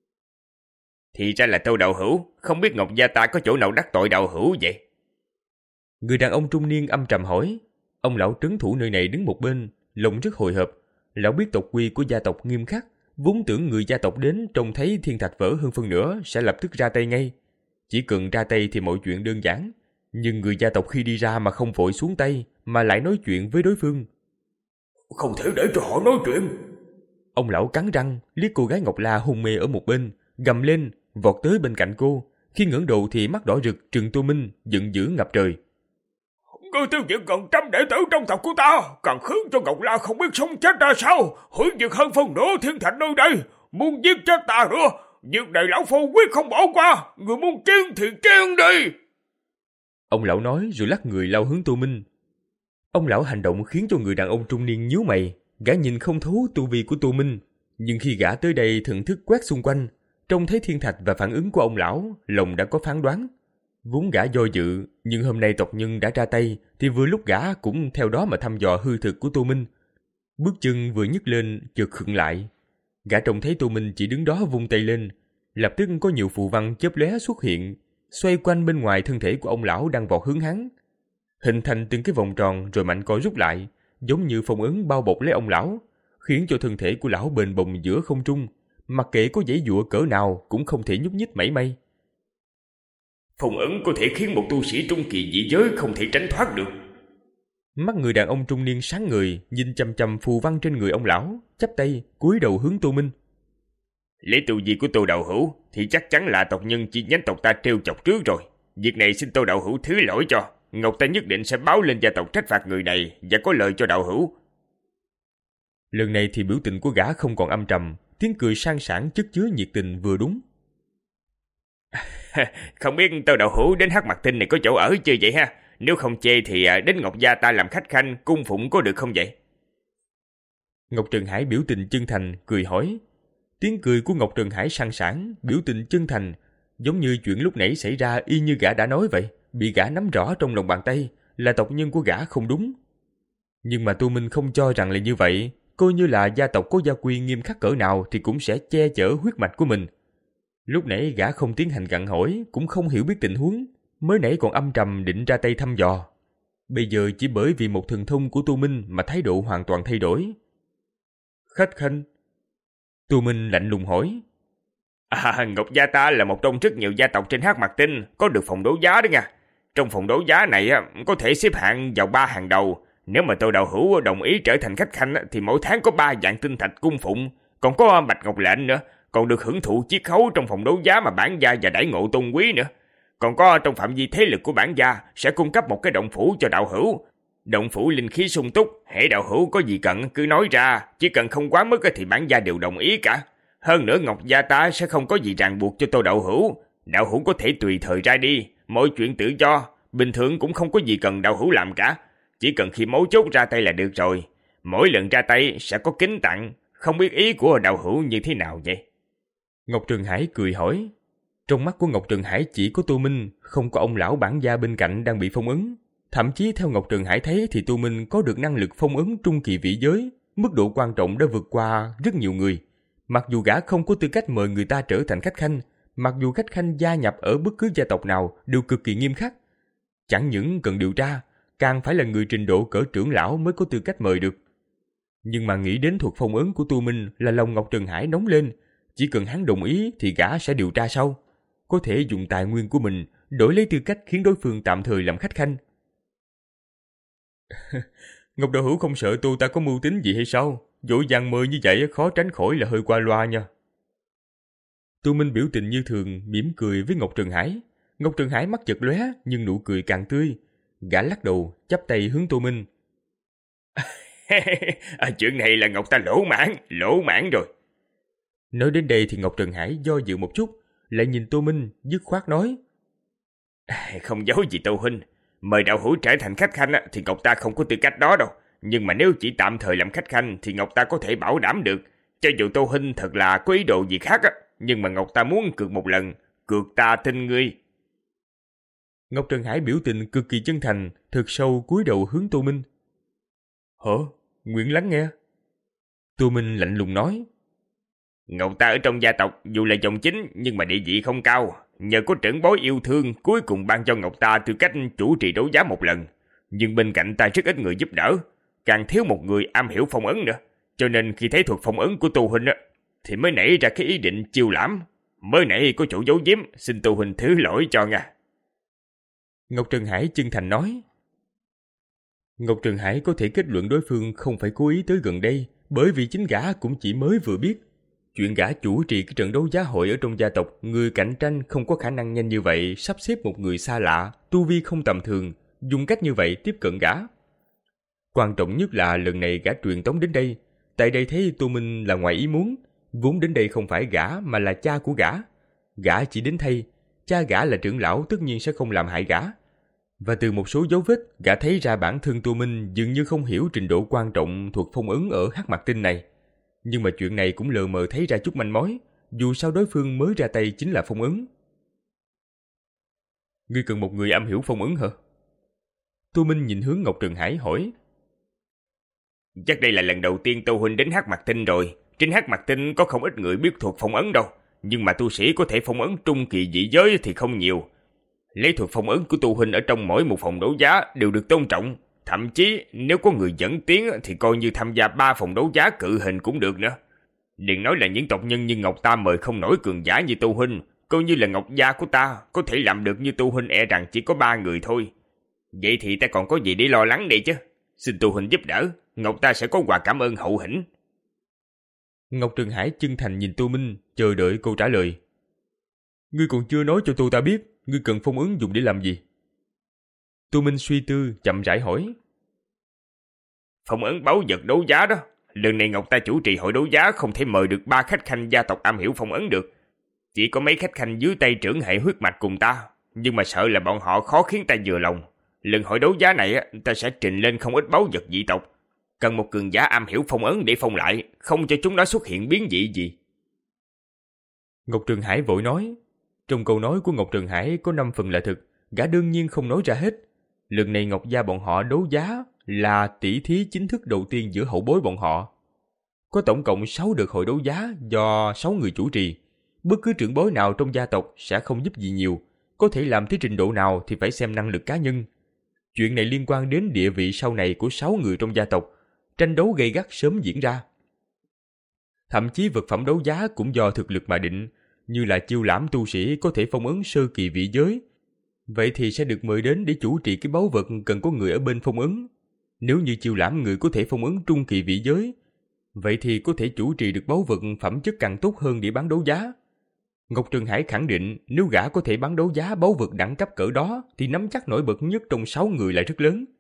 Thì ra là Tô đạo hữu, không biết Ngọc gia ta có chỗ nào đắc tội đạo hữu vậy? Người đàn ông trung niên âm trầm hỏi. Ông lão trấn thủ nơi này đứng một bên, lòng rất hồi hộp. Lão biết tộc quy của gia tộc nghiêm khắc, vốn tưởng người gia tộc đến trông thấy thiên thạch vỡ hơn phân nửa sẽ lập tức ra tay ngay. Chỉ cần ra tay thì mọi chuyện đơn giản. Nhưng người gia tộc khi đi ra mà không vội xuống tay, mà lại nói chuyện với đối phương. Không thể để cho họ nói chuyện. Ông lão cắn răng, liếc cô gái Ngọc La hôn mê ở một bên, gầm lên, vọt tới bên cạnh cô. Khi ngẩng đầu thì mắt đỏ rực trừng Tô Minh, giận dữ ngập trời. Ngươi tiêu diệt gần trăm đệ tử trong tộc của ta, càng khiến cho Ngọc La không biết sống chết ra sao, hủy diệt hơn phân nửa thiên thạch nơi đây, muốn giết chết ta nữa. Việc này lão phu quyết không bỏ qua, người muốn chiến thì chiến đi. Ông lão nói rồi lắc người lao hướng Tô Minh. Ông lão hành động khiến cho người đàn ông trung niên nhíu mày. Gã nhìn không thấu tu vi của Tô Minh, nhưng khi gã tới đây thần thức quét xung quanh, trông thấy thiên thạch và phản ứng của ông lão, lòng đã có phán đoán. Vốn gã do dự, nhưng hôm nay tộc nhân đã ra tay, thì vừa lúc gã cũng theo đó mà thăm dò hư thực của Tô Minh. Bước chân vừa nhấc lên, chợt khựng lại. Gã trông thấy Tô Minh chỉ đứng đó vung tay lên, lập tức có nhiều phù văn chớp lóe xuất hiện, xoay quanh bên ngoài thân thể của ông lão đang vọt hướng hắn, hình thành từng cái vòng tròn rồi mạnh co rút lại, giống như phong ấn bao bọc lấy ông lão, khiến cho thân thể của lão bềnh bồng giữa không trung, mặc kệ có giãy giụa cỡ nào cũng không thể nhúc nhích mảy may. Phong ấn có thể khiến một tu sĩ trung kỳ dị giới không thể tránh thoát được. Mắt người đàn ông trung niên sáng ngời, nhìn chằm chằm phù văn trên người ông lão, chắp tay, cúi đầu hướng Tô Minh. Lấy tu vi của Tô đạo hữu thì chắc chắn là tộc nhân chi nhánh tộc ta trêu chọc trước rồi. Việc này xin Tô đạo hữu thứ lỗi cho. Ngọc ta nhất định sẽ báo lên gia tộc trách phạt người này và có lợi cho đạo hữu. Lần này thì biểu tình của gã không còn âm trầm, tiếng cười sang sảng chất chứa nhiệt tình vừa đúng. Không biết Tô đạo hữu đến Hắc Mặt Tinh này có chỗ ở chưa vậy ha? Nếu không chê thì đến Ngọc gia ta làm khách khanh cung phụng có được không vậy? Ngọc Trần Hải biểu tình chân thành cười hỏi. Tiếng cười của Ngọc Trần Hải sang sảng, biểu tình chân thành, giống như chuyện lúc nãy xảy ra y như gã đã nói vậy, bị gã nắm rõ trong lòng bàn tay, là tộc nhân của gã không đúng. Nhưng mà Tô Minh không cho rằng là như vậy, coi như là gia tộc có gia quy nghiêm khắc cỡ nào thì cũng sẽ che chở huyết mạch của mình. Lúc nãy gã không tiến hành gặng hỏi, cũng không hiểu biết tình huống, mới nãy còn âm trầm định ra tay thăm dò. Bây giờ chỉ bởi vì một thần thông của Tô Minh mà thái độ hoàn toàn thay đổi. Khách khanh. Tô Minh lạnh lùng hỏi. À, Ngọc gia ta là một trong rất nhiều gia tộc trên Hắc Mặt Tinh có được phòng đấu giá đó nha. Trong phòng đấu giá này có thể xếp hạng vào ba hàng đầu. Nếu mà Tô đạo hữu đồng ý trở thành khách khanh thì mỗi tháng có ba vạn tinh thạch cung phụng, còn có bạch ngọc lệnh nữa, còn được hưởng thụ chiết khấu trong phòng đấu giá mà bản gia và đãi ngộ tôn quý nữa. Còn có trong phạm vi thế lực của bản gia sẽ cung cấp một cái động phủ cho đạo hữu. Động phủ linh khí sung túc, hễ đạo hữu có gì cần cứ nói ra, chỉ cần không quá mức thì bản gia đều đồng ý cả. Hơn nữa Ngọc gia ta sẽ không có gì ràng buộc cho Tô đạo hữu, đạo hữu có thể tùy thời ra đi, mọi chuyện tự do, bình thường cũng không có gì cần đạo hữu làm cả, chỉ cần khi mấu chốt ra tay là được rồi. Mỗi lần ra tay sẽ có kính tặng, không biết ý của đạo hữu như thế nào vậy? Ngọc Trần Hải cười hỏi. Trong mắt của Ngọc Trần Hải chỉ có Tô Minh, không có ông lão bản gia bên cạnh đang bị phong ấn. Thậm chí theo Ngọc Trần Hải thấy thì Tô Minh có được năng lực phong ấn trung kỳ vị giới, mức độ quan trọng đã vượt qua rất nhiều người. Mặc dù gã không có tư cách mời người ta trở thành khách khanh, mặc dù khách khanh gia nhập ở bất cứ gia tộc nào đều cực kỳ nghiêm khắc. Chẳng những cần điều tra, càng phải là người trình độ cỡ trưởng lão mới có tư cách mời được. Nhưng mà nghĩ đến thuật phong ấn của Tô Minh là lòng Ngọc Trần Hải nóng lên, chỉ cần hắn đồng ý thì gã sẽ điều tra sau. Có thể dùng tài nguyên của mình đổi lấy tư cách khiến đối phương tạm thời làm khách khanh. Ngọc đạo hữu không sợ Tô ta có mưu tính gì hay sao? Dỗ dàng mời như vậy khó tránh khỏi là hơi qua loa nha. Tô Minh biểu tình như thường, mỉm cười với Ngọc Trần Hải. Ngọc Trần Hải mắt chợt lóe, nhưng nụ cười càng tươi. Gã lắc đầu, chắp tay hướng Tô Minh. À, chuyện này là Ngọc ta lỗ mãn, lỗ mãn rồi. Nói đến đây thì Ngọc Trần Hải do dự một chút, lại nhìn Tô Minh, dứt khoát nói. Không giấu gì Tô huynh, mời đạo hữu trở thành khách khanh thì Ngọc ta không có tư cách đó đâu. Nhưng mà nếu chỉ tạm thời làm khách khanh thì Ngọc ta có thể bảo đảm được. Cho dù Tô huynh thật là có ý đồ gì khác á, nhưng mà Ngọc ta muốn cược một lần, cược ta tin ngươi. Ngọc Trần Hải biểu tình cực kỳ chân thành, thực sâu cúi đầu hướng Tô Minh. Hả? Nguyện lắng nghe. Tô Minh lạnh lùng nói. Ngọc ta ở trong gia tộc dù là dòng chính nhưng mà địa vị không cao. Nhờ có trưởng bối yêu thương cuối cùng ban cho Ngọc ta tư cách chủ trì đấu giá một lần. Nhưng bên cạnh ta rất ít người giúp đỡ, càng thiếu một người am hiểu phong ấn nữa. Cho nên khi thấy thuật phong ấn của Tô huynh á, thì mới nảy ra cái ý định chiêu lãm. Mới nãy có chỗ giấu giếm, xin Tô huynh thứ lỗi cho nha. Ngọc Trần Hải chân thành nói. Ngọc Trần Hải có thể kết luận đối phương không phải cố ý tới gần đây, bởi vì chính gã cũng chỉ mới vừa biết. Chuyện gã chủ trì cái trận đấu giá hội ở trong gia tộc, người cạnh tranh không có khả năng nhanh như vậy sắp xếp một người xa lạ, tu vi không tầm thường, dùng cách như vậy tiếp cận gã. Quan trọng nhất là lần này gã truyền tống đến đây, tại đây thấy Tô Minh là ngoài ý muốn, vốn đến đây không phải gã mà là cha của gã. Gã chỉ đến thay, cha gã là trưởng lão tất nhiên sẽ không làm hại gã. Và từ một số dấu vết, gã thấy ra bản thân Tô Minh dường như không hiểu trình độ quan trọng thuật phong ấn ở Hắc Mặt Tinh này. Nhưng mà chuyện này cũng lờ mờ thấy ra chút manh mối, dù sao đối phương mới ra tay chính là phong ấn. Ngươi cần một người am hiểu phong ấn hả? Tô Minh nhìn hướng Ngọc Trần Hải hỏi. Chắc đây là lần đầu tiên Tô huynh đến Hắc Mặt Tinh rồi. Trên Hắc Mặt Tinh có không ít người biết thuật phong ấn đâu, nhưng mà tu sĩ có thể phong ấn trung kỳ dị giới thì không nhiều. Lấy thuật phong ấn của Tô huynh ở trong mỗi một phòng đấu giá đều được tôn trọng. Thậm chí nếu có người dẫn tiếng thì coi như tham gia ba phòng đấu giá cự hình cũng được nữa. Đừng nói là những tộc nhân như Ngọc ta mời không nổi cường giả như Tô huynh, coi như là Ngọc gia của ta có thể làm được như Tô huynh e rằng chỉ có ba người thôi. Vậy thì ta còn có gì để lo lắng đây chứ? Xin tu huynh giúp đỡ, Ngọc ta sẽ có quà cảm ơn hậu hĩnh. Ngọc Trường Hải chân thành nhìn Tô Minh, chờ đợi câu trả lời. Ngươi còn chưa nói cho tôi ta biết, ngươi cần phong ấn dùng để làm gì? Tô Minh suy tư, chậm rãi hỏi. Phong ấn báu vật đấu giá đó. Lần này Ngọc ta chủ trì hội đấu giá không thể mời được ba khách khanh gia tộc am hiểu phong ấn được. Chỉ có mấy khách khanh dưới tay trưởng hệ huyết mạch cùng ta, nhưng mà sợ là bọn họ khó khiến ta vừa lòng. Lần hội đấu giá này ta sẽ trình lên không ít báu vật dị tộc. Cần một cường giả am hiểu phong ấn để phong lại, không cho chúng nó xuất hiện biến dị gì. Ngọc Trường Hải vội nói. Trong câu nói của Ngọc Trường Hải có năm phần là thực, gã đương nhiên không nói ra hết. Lần này Ngọc gia bọn họ đấu giá là tỷ thí chính thức đầu tiên giữa hậu bối bọn họ. Có tổng cộng sáu đợt hội đấu giá do sáu người chủ trì. Bất cứ trưởng bối nào trong gia tộc sẽ không giúp gì nhiều, có thể làm tới trình độ nào thì phải xem năng lực cá nhân. Chuyện này liên quan đến địa vị sau này của sáu người trong gia tộc, tranh đấu gay gắt sớm diễn ra. Thậm chí vật phẩm đấu giá cũng do thực lực mà định, như là chiêu lãm tu sĩ có thể phong ấn sơ kỳ vị giới. Vậy thì sẽ được mời đến để chủ trì cái báu vật cần có người ở bên phong ấn. Nếu như chiêu lãm người có thể phong ấn trung kỳ vị giới, vậy thì có thể chủ trì được báu vật phẩm chất càng tốt hơn để bán đấu giá. Ngọc Trường Hải khẳng định nếu gã có thể bán đấu giá báu vật đẳng cấp cỡ đó thì nắm chắc nổi bật nhất trong sáu người là rất lớn.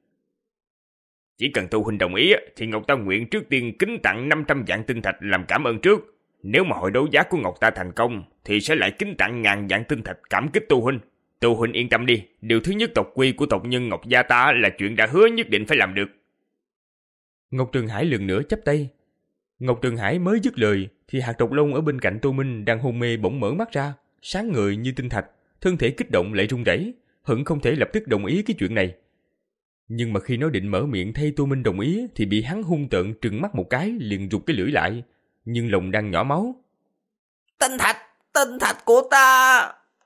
Chỉ cần tu huynh đồng ý thì Ngọc ta nguyện trước tiên kính tặng năm trăm vạn tinh thạch làm cảm ơn trước. Nếu mà hội đấu giá của Ngọc ta thành công thì sẽ lại kính tặng ngàn vạn tinh thạch cảm kích tu huynh. Tu huynh yên tâm đi, điều thứ nhất tộc quy của tộc nhân Ngọc gia ta là chuyện đã hứa nhất định phải làm được. Ngọc Trường Hải lần nữa chắp tay. Ngọc Trường Hải mới dứt lời thì hạt độc lông ở bên cạnh Tô Minh đang hôn mê bỗng mở mắt ra, sáng ngời như tinh thạch, thân thể kích động lại run rẩy, hận không thể lập tức đồng ý cái chuyện này. Nhưng mà khi nó định mở miệng thay Tô Minh đồng ý thì bị hắn hung tợn trừng mắt một cái, liền rụt cái lưỡi lại, nhưng lòng đang nhỏ máu. Tinh thạch, tinh thạch của ta.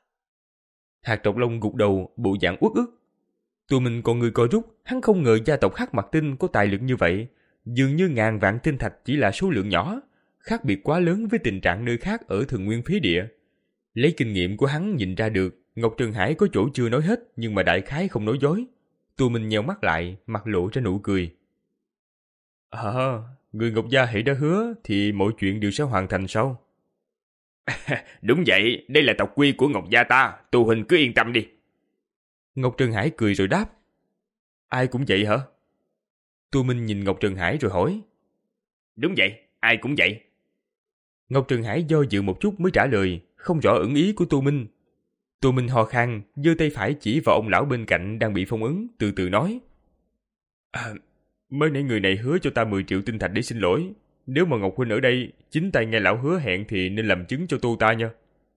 Hạt độc lông gục đầu, bộ dạng uất ức. Tô Minh còn người co rút, hắn không ngờ gia tộc Hắc Mặc Tinh có tài lực như vậy. Dường như ngàn vạn tinh thạch chỉ là số lượng nhỏ, khác biệt quá lớn với tình trạng nơi khác ở Thần Nguyên Phí Địa. Lấy kinh nghiệm của hắn nhìn ra được, Ngọc Trường Hải có chỗ chưa nói hết, nhưng mà đại khái không nói dối. Tô Minh nheo mắt lại, mặt lộ ra nụ cười. À, người Ngọc gia hãy đã hứa thì mọi chuyện đều sẽ hoàn thành sao? Đúng vậy, đây là tộc quy của Ngọc gia ta, tu huynh cứ yên tâm đi. Ngọc Trường Hải cười rồi đáp. Ai cũng vậy hả? Tô Minh nhìn Ngọc Trường Hải rồi hỏi. Đúng vậy, ai cũng vậy. Ngọc Trường Hải do dự một chút mới trả lời, không rõ ẩn ý của Tô Minh. Tô Minh ho khan, giơ tay phải chỉ vào ông lão bên cạnh đang bị phong ấn, từ từ nói. À, mới nãy người này hứa cho ta mười triệu tinh thạch để xin lỗi. Nếu mà Ngọc huynh ở đây, chính tay nghe lão hứa hẹn thì nên làm chứng cho tô ta nha.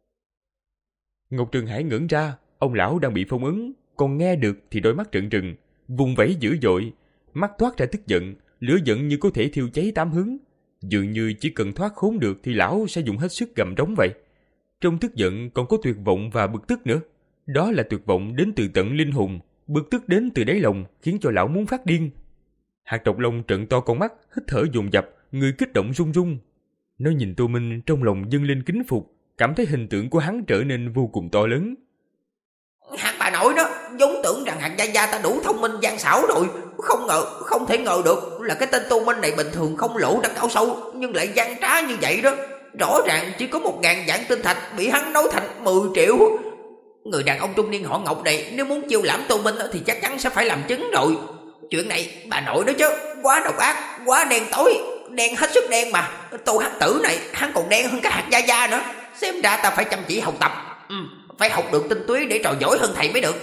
Ngọc Trường Hải ngẩn ra, ông lão đang bị phong ấn, còn nghe được thì đôi mắt trợn trừng, vùng vẫy dữ dội, mắt toát ra tức giận, lửa giận như có thể thiêu cháy tám hướng. Dường như chỉ cần thoát khốn được thì lão sẽ dùng hết sức gầm trống vậy. Trong tức giận còn có tuyệt vọng và bực tức nữa. Đó là tuyệt vọng đến từ tận linh hồn, bực tức đến từ đáy lòng, khiến cho lão muốn phát điên. Hạt độc lông trợn to con mắt, hít thở dồn dập, người kích động run run. Nó nhìn Tô Minh, trong lòng dâng lên kính phục, cảm thấy hình tượng của hắn trở nên vô cùng to lớn. Hạt bà nội đó, vốn tưởng rằng hạt gia gia ta đủ thông minh gian xảo rồi, không ngờ, không thể ngờ được là cái tên Tô Minh này bình thường không lỗ đã cao sâu, nhưng lại gian trá như vậy đó. Rõ ràng chỉ có một ngàn vạn tinh thạch bị hắn nói thành mười triệu. Người đàn ông trung niên họ Ngọc này nếu muốn chiêu lãm Tô Minh thì chắc chắn sẽ phải làm chứng rồi. Chuyện này bà nội đó chứ, quá độc ác, quá đen tối, đen hết sức đen mà. Tô hắc tử này hắn còn đen hơn cả hạt gia gia nữa. Xem ra ta phải chăm chỉ học tập, ừ, phải học được tinh túy để trò giỏi hơn thầy mới được.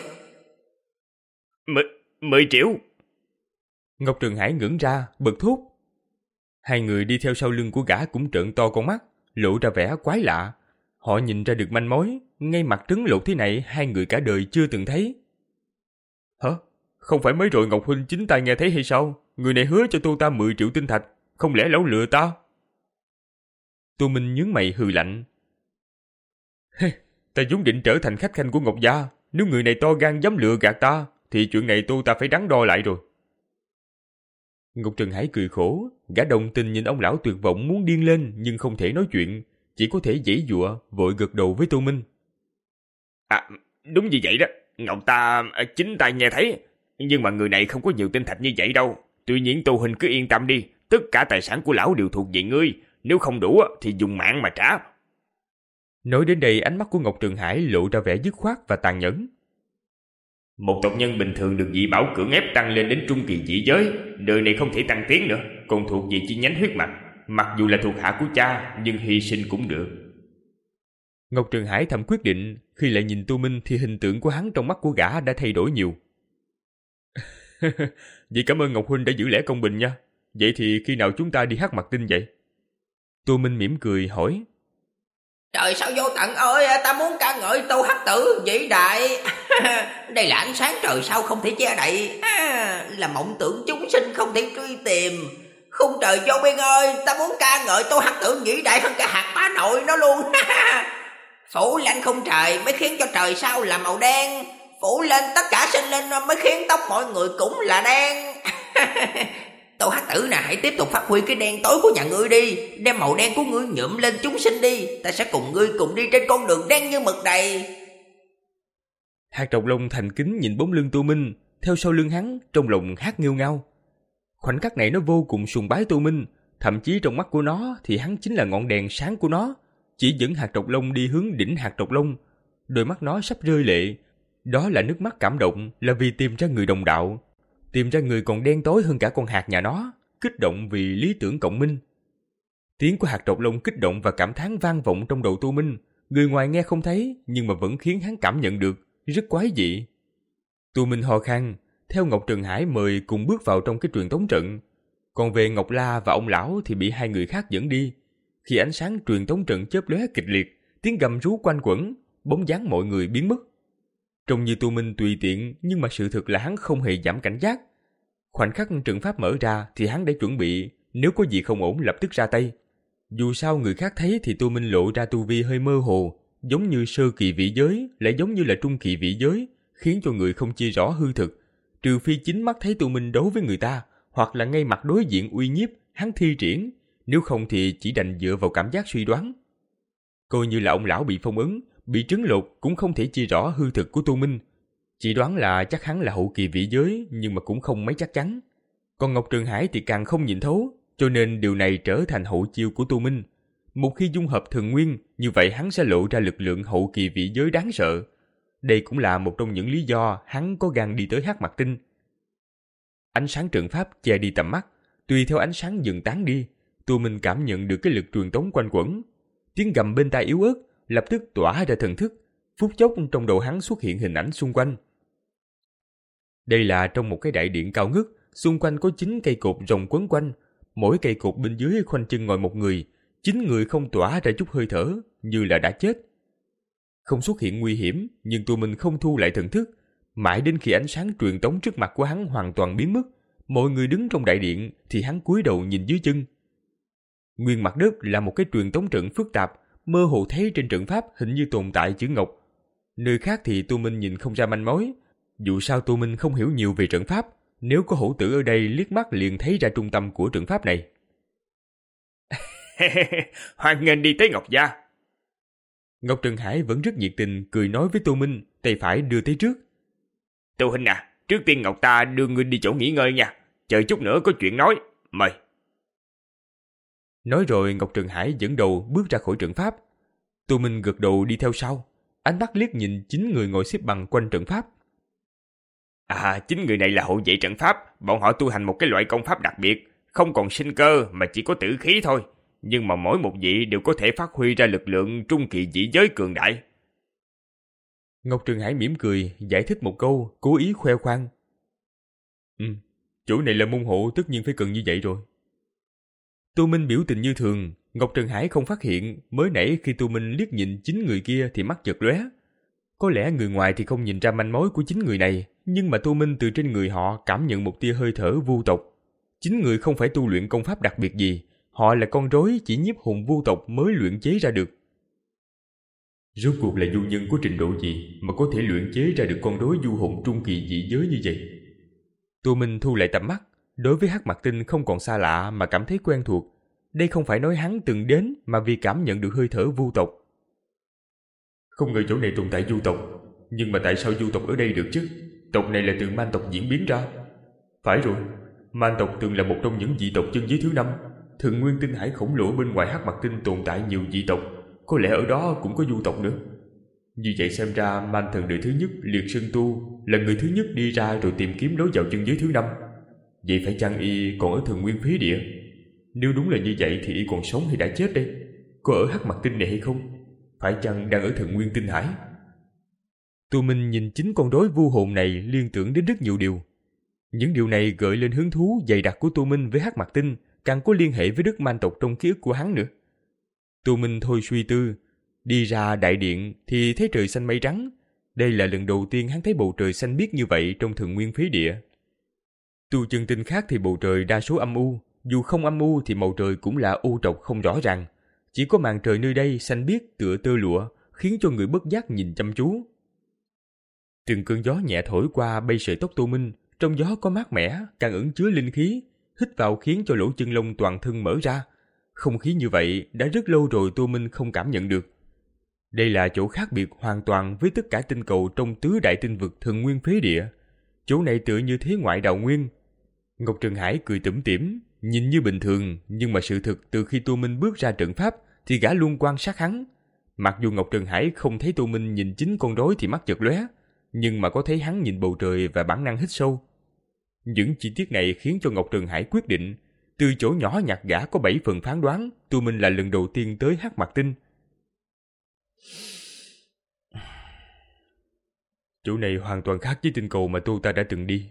Mười, mười triệu. Ngọc Trường Hải ngẩng ra, bật thốt. Hai người đi theo sau lưng của gã cũng trợn to con mắt, lộ ra vẻ quái lạ. Họ nhìn ra được manh mối, ngay mặt trấn lột thế này hai người cả đời chưa từng thấy. Hả? Không phải mới rồi Ngọc huynh chính tay nghe thấy hay sao? Người này hứa cho tô ta mười triệu tinh thạch, không lẽ lão lừa ta? Tô Minh nhướng mày hừ lạnh. Ta vốn định trở thành khách khanh của Ngọc gia, nếu người này to gan dám lừa gạt ta, thì chuyện này tô ta phải đắn đo lại rồi. Ngọc Trần Hải cười khổ, gã đồng tình nhìn ông lão tuyệt vọng muốn điên lên nhưng không thể nói chuyện, chỉ có thể giãy giụa, vội gật đầu với Tô Minh. À, đúng như vậy đó, Ngọc ta chính tay nghe thấy, nhưng mà người này không có nhiều tinh thạch như vậy đâu, Tuy nhiên Tô Huynh cứ yên tâm đi, tất cả tài sản của lão đều thuộc về ngươi, nếu không đủ thì dùng mạng mà trả. Nói đến đây, ánh mắt của Ngọc Trường Hải lộ ra vẻ dứt khoát và tàn nhẫn. Một tộc nhân bình thường được dị bảo cưỡng ép tăng lên đến trung kỳ dị giới, đời này không thể tăng tiến nữa, còn thuộc về chi nhánh huyết mạch. Mặc dù là thuộc hạ của cha, nhưng hy sinh cũng được. Ngọc Trường Hải thầm quyết định, khi lại nhìn Tô Minh thì hình tượng của hắn trong mắt của gã đã thay đổi nhiều. Vậy cảm ơn Ngọc Huynh đã giữ lẽ công bình nha. Vậy thì khi nào chúng ta đi Hắc Mặt Tinh vậy? Tô Minh mỉm cười hỏi. Trời sao vô tận ơi, ta muốn ca ngợi Tô Hắc Tử vĩ đại. Đây là ánh sáng trời sao không thể che đậy, à, là mộng tưởng chúng sinh không thể truy tìm. Khung trời vô biên ơi, ta muốn ca ngợi Tô Hắc Tử vĩ đại hơn cả hạt bá nội nó luôn. Phủ lên khung trời mới khiến cho trời sao là màu đen, phủ lên tất cả sinh linh mới khiến tóc mọi người cũng là đen. Tô Hắc Tử nè, hãy tiếp tục phát huy cái đen tối của nhà ngươi đi, đem màu đen của ngươi nhuộm lên chúng sinh đi, ta sẽ cùng ngươi cùng đi trên con đường đen như mực này. Hạt Trọc Long thành kính nhìn bóng lưng Tô Minh, theo sau lưng hắn, trong lòng hát nghêu ngao. Khoảnh khắc này nó vô cùng sùng bái Tô Minh, thậm chí trong mắt của nó thì hắn chính là ngọn đèn sáng của nó, chỉ dẫn hạt Trọc Long đi hướng đỉnh hạt Trọc Long. Đôi mắt nó sắp rơi lệ, đó là nước mắt cảm động, là vì tìm ra người đồng đạo, tìm ra người còn đen tối hơn cả con hạt nhà nó, kích động vì lý tưởng cộng minh. Tiếng của hạt Trọc Long kích động và cảm thán vang vọng trong đầu Tô Minh, người ngoài nghe không thấy nhưng mà vẫn khiến hắn cảm nhận được, rất quái dị. Tô Minh ho khan, theo Ngọc Trường Hải mời cùng bước vào trong cái truyền tống trận. Còn về Ngọc La và ông lão thì bị hai người khác dẫn đi. Khi ánh sáng truyền tống trận chớp lóe kịch liệt, tiếng gầm rú quanh quẩn, bóng dáng mọi người biến mất. Trông như Tô Minh tùy tiện, nhưng mà sự thực là hắn không hề giảm cảnh giác. Khoảnh khắc trận pháp mở ra thì hắn đã chuẩn bị, nếu có gì không ổn lập tức ra tay. Dù sao người khác thấy thì Tô Minh lộ ra tu vi hơi mơ hồ, giống như sơ kỳ vị giới, lại giống như là trung kỳ vị giới, khiến cho người không chia rõ hư thực. Trừ phi chính mắt thấy Tô Minh đấu với người ta, hoặc là ngay mặt đối diện uy nhiếp, hắn thi triển, nếu không thì chỉ đành dựa vào cảm giác suy đoán. Coi như là ông lão bị phong ấn, bị trứng lột cũng không thể chia rõ hư thực của Tô Minh. Chỉ đoán là chắc hắn là hậu kỳ vị giới, nhưng mà cũng không mấy chắc chắn. Còn Ngọc Trường Hải thì càng không nhìn thấu, cho nên điều này trở thành hậu chiêu của Tô Minh. Một khi dung hợp thần nguyên, như vậy hắn sẽ lộ ra lực lượng hậu kỳ vị giới đáng sợ. Đây cũng là một trong những lý do hắn có gan đi tới Hắc Mặt Tinh. Ánh sáng trận pháp che đi tầm mắt, tùy theo ánh sáng dần tán đi, Tô Minh cảm nhận được cái lực truyền tống quanh quẩn. Tiếng gầm bên tai yếu ớt lập tức tỏa ra thần thức, phút chốc trong đầu hắn xuất hiện hình ảnh xung quanh. Đây là trong một cái đại điện cao ngất, xung quanh có chín cây cột rồng quấn quanh, mỗi cây cột bên dưới khoanh chân ngồi một người, chín người không tỏa ra chút hơi thở, như là đã chết. Không xuất hiện nguy hiểm, nhưng Tô Minh không thu lại thần thức, mãi đến khi ánh sáng truyền tống trước mặt của hắn hoàn toàn biến mất, mọi người đứng trong đại điện thì hắn cúi đầu nhìn dưới chân. Nguyên mặt đất là một cái truyền tống trận phức tạp, mơ hồ thấy trên trận pháp hình như tồn tại chữ ngọc. Nơi khác thì Tô Minh nhìn không ra manh mối. Dù sao Tô Minh không hiểu nhiều về trận pháp, nếu có hổ tử ở đây liếc mắt liền thấy ra trung tâm của trận pháp này. Hoan nghênh đi tới Ngọc Gia. Ngọc Trần Hải vẫn rất nhiệt tình cười nói với Tô Minh, tay phải đưa tới trước. Tô Huynh à, trước tiên Ngọc ta đưa ngươi đi chỗ nghỉ ngơi nha, chờ chút nữa có chuyện nói, mời. Nói rồi Ngọc Trần Hải dẫn đầu bước ra khỏi trận pháp. Tô Minh gật đầu đi theo sau, ánh mắt liếc nhìn chín người ngồi xếp bằng quanh trận pháp. À, chín người này là hộ vệ trận pháp, bọn họ tu hành một cái loại công pháp đặc biệt, không còn sinh cơ mà chỉ có tử khí thôi. Nhưng mà mỗi một vị đều có thể phát huy ra lực lượng trung kỳ dị giới cường đại. Ngọc Trường Hải mỉm cười, giải thích một câu, cố ý khoe khoang. Ừ, chỗ này là môn hộ, tất nhiên phải cần như vậy rồi. Tô Minh biểu tình như thường, Ngọc Trần Hải không phát hiện, mới nãy khi Tô Minh liếc nhìn chín người kia thì mắt chợt lóe. Có lẽ người ngoài thì không nhìn ra manh mối của chín người này, nhưng mà Tô Minh từ trên người họ cảm nhận một tia hơi thở vu tộc. Chín người không phải tu luyện công pháp đặc biệt gì, họ là con rối chỉ nhiếp hồn vu tộc mới luyện chế ra được. Rốt cuộc là du nhân có trình độ gì mà có thể luyện chế ra được con rối du hồn trung kỳ dị giới như vậy? Tô Minh thu lại tầm mắt, đối với Hắc Mặt Tinh không còn xa lạ mà cảm thấy quen thuộc. Đây không phải nói hắn từng đến mà vì cảm nhận được hơi thở vu tộc. Không ngờ chỗ này tồn tại du tộc, nhưng mà tại sao du tộc ở đây được chứ? Tộc này là từ man tộc diễn biến ra. Phải rồi, Man tộc từng là một trong những dị tộc chân giới thứ năm. Thường nguyên tinh hải khổng lồ bên ngoài hắc mặc tinh tồn tại nhiều dị tộc, có lẽ ở đó cũng có du tộc nữa. Như vậy xem ra Man thần đời thứ nhất Liệt Sơn Tu là người thứ nhất đi ra rồi tìm kiếm lối vào chân giới thứ năm. Vậy phải chăng y còn ở Thường Nguyên phế địa? Nếu đúng là như vậy thì y còn sống hay đã chết đây? Có ở hắc mặc tinh này hay không? Phải chăng đang ở Thường Nguyên tinh hải? Tô Minh nhìn chính con rối vu hồn này liên tưởng đến rất nhiều điều. Những điều này gợi lên hứng thú dày đặc của Tô Minh với hắc mặc tinh, càng có liên hệ với đất Man tộc trong ký ức của hắn nữa. Tô Minh thôi suy tư, đi ra đại điện thì thấy trời xanh mây trắng. Đây là lần đầu tiên hắn thấy bầu trời xanh biếc như vậy trong Thường Nguyên phế địa. Tu chân tinh khác thì bầu trời đa số âm u, dù không âm u thì màu trời cũng là u trọc không rõ ràng. Chỉ có màn trời nơi đây xanh biếc tựa tơ lụa, khiến cho người bất giác nhìn chăm chú. Từng cơn gió nhẹ thổi qua bay sợi tóc Tô Minh, trong gió có mát mẻ, càng ẩn chứa linh khí, hít vào khiến cho lỗ chân lông toàn thân mở ra. Không khí như vậy đã rất lâu rồi Tô Minh không cảm nhận được. Đây là chỗ khác biệt hoàn toàn với tất cả tinh cầu trong tứ đại tinh vực Thường Nguyên phế địa. Chỗ này tựa như thế ngoại đào nguyên. Ngọc Trần Hải cười tủm tỉm, nhìn như bình thường, nhưng mà sự thực từ khi Tô Minh bước ra trận pháp thì gã luôn quan sát hắn. Mặc dù Ngọc Trần Hải không thấy Tô Minh nhìn chính con rối thì mắt chợt lóe, nhưng mà có thấy hắn nhìn bầu trời và bản năng hít sâu. Những chi tiết này khiến cho Ngọc Trần Hải quyết định, từ chỗ nhỏ nhặt gã có bảy phần phán đoán, Tô Minh là lần đầu tiên tới hắc mặc tinh. Chỗ này hoàn toàn khác với tinh cầu mà Tô ta đã từng đi.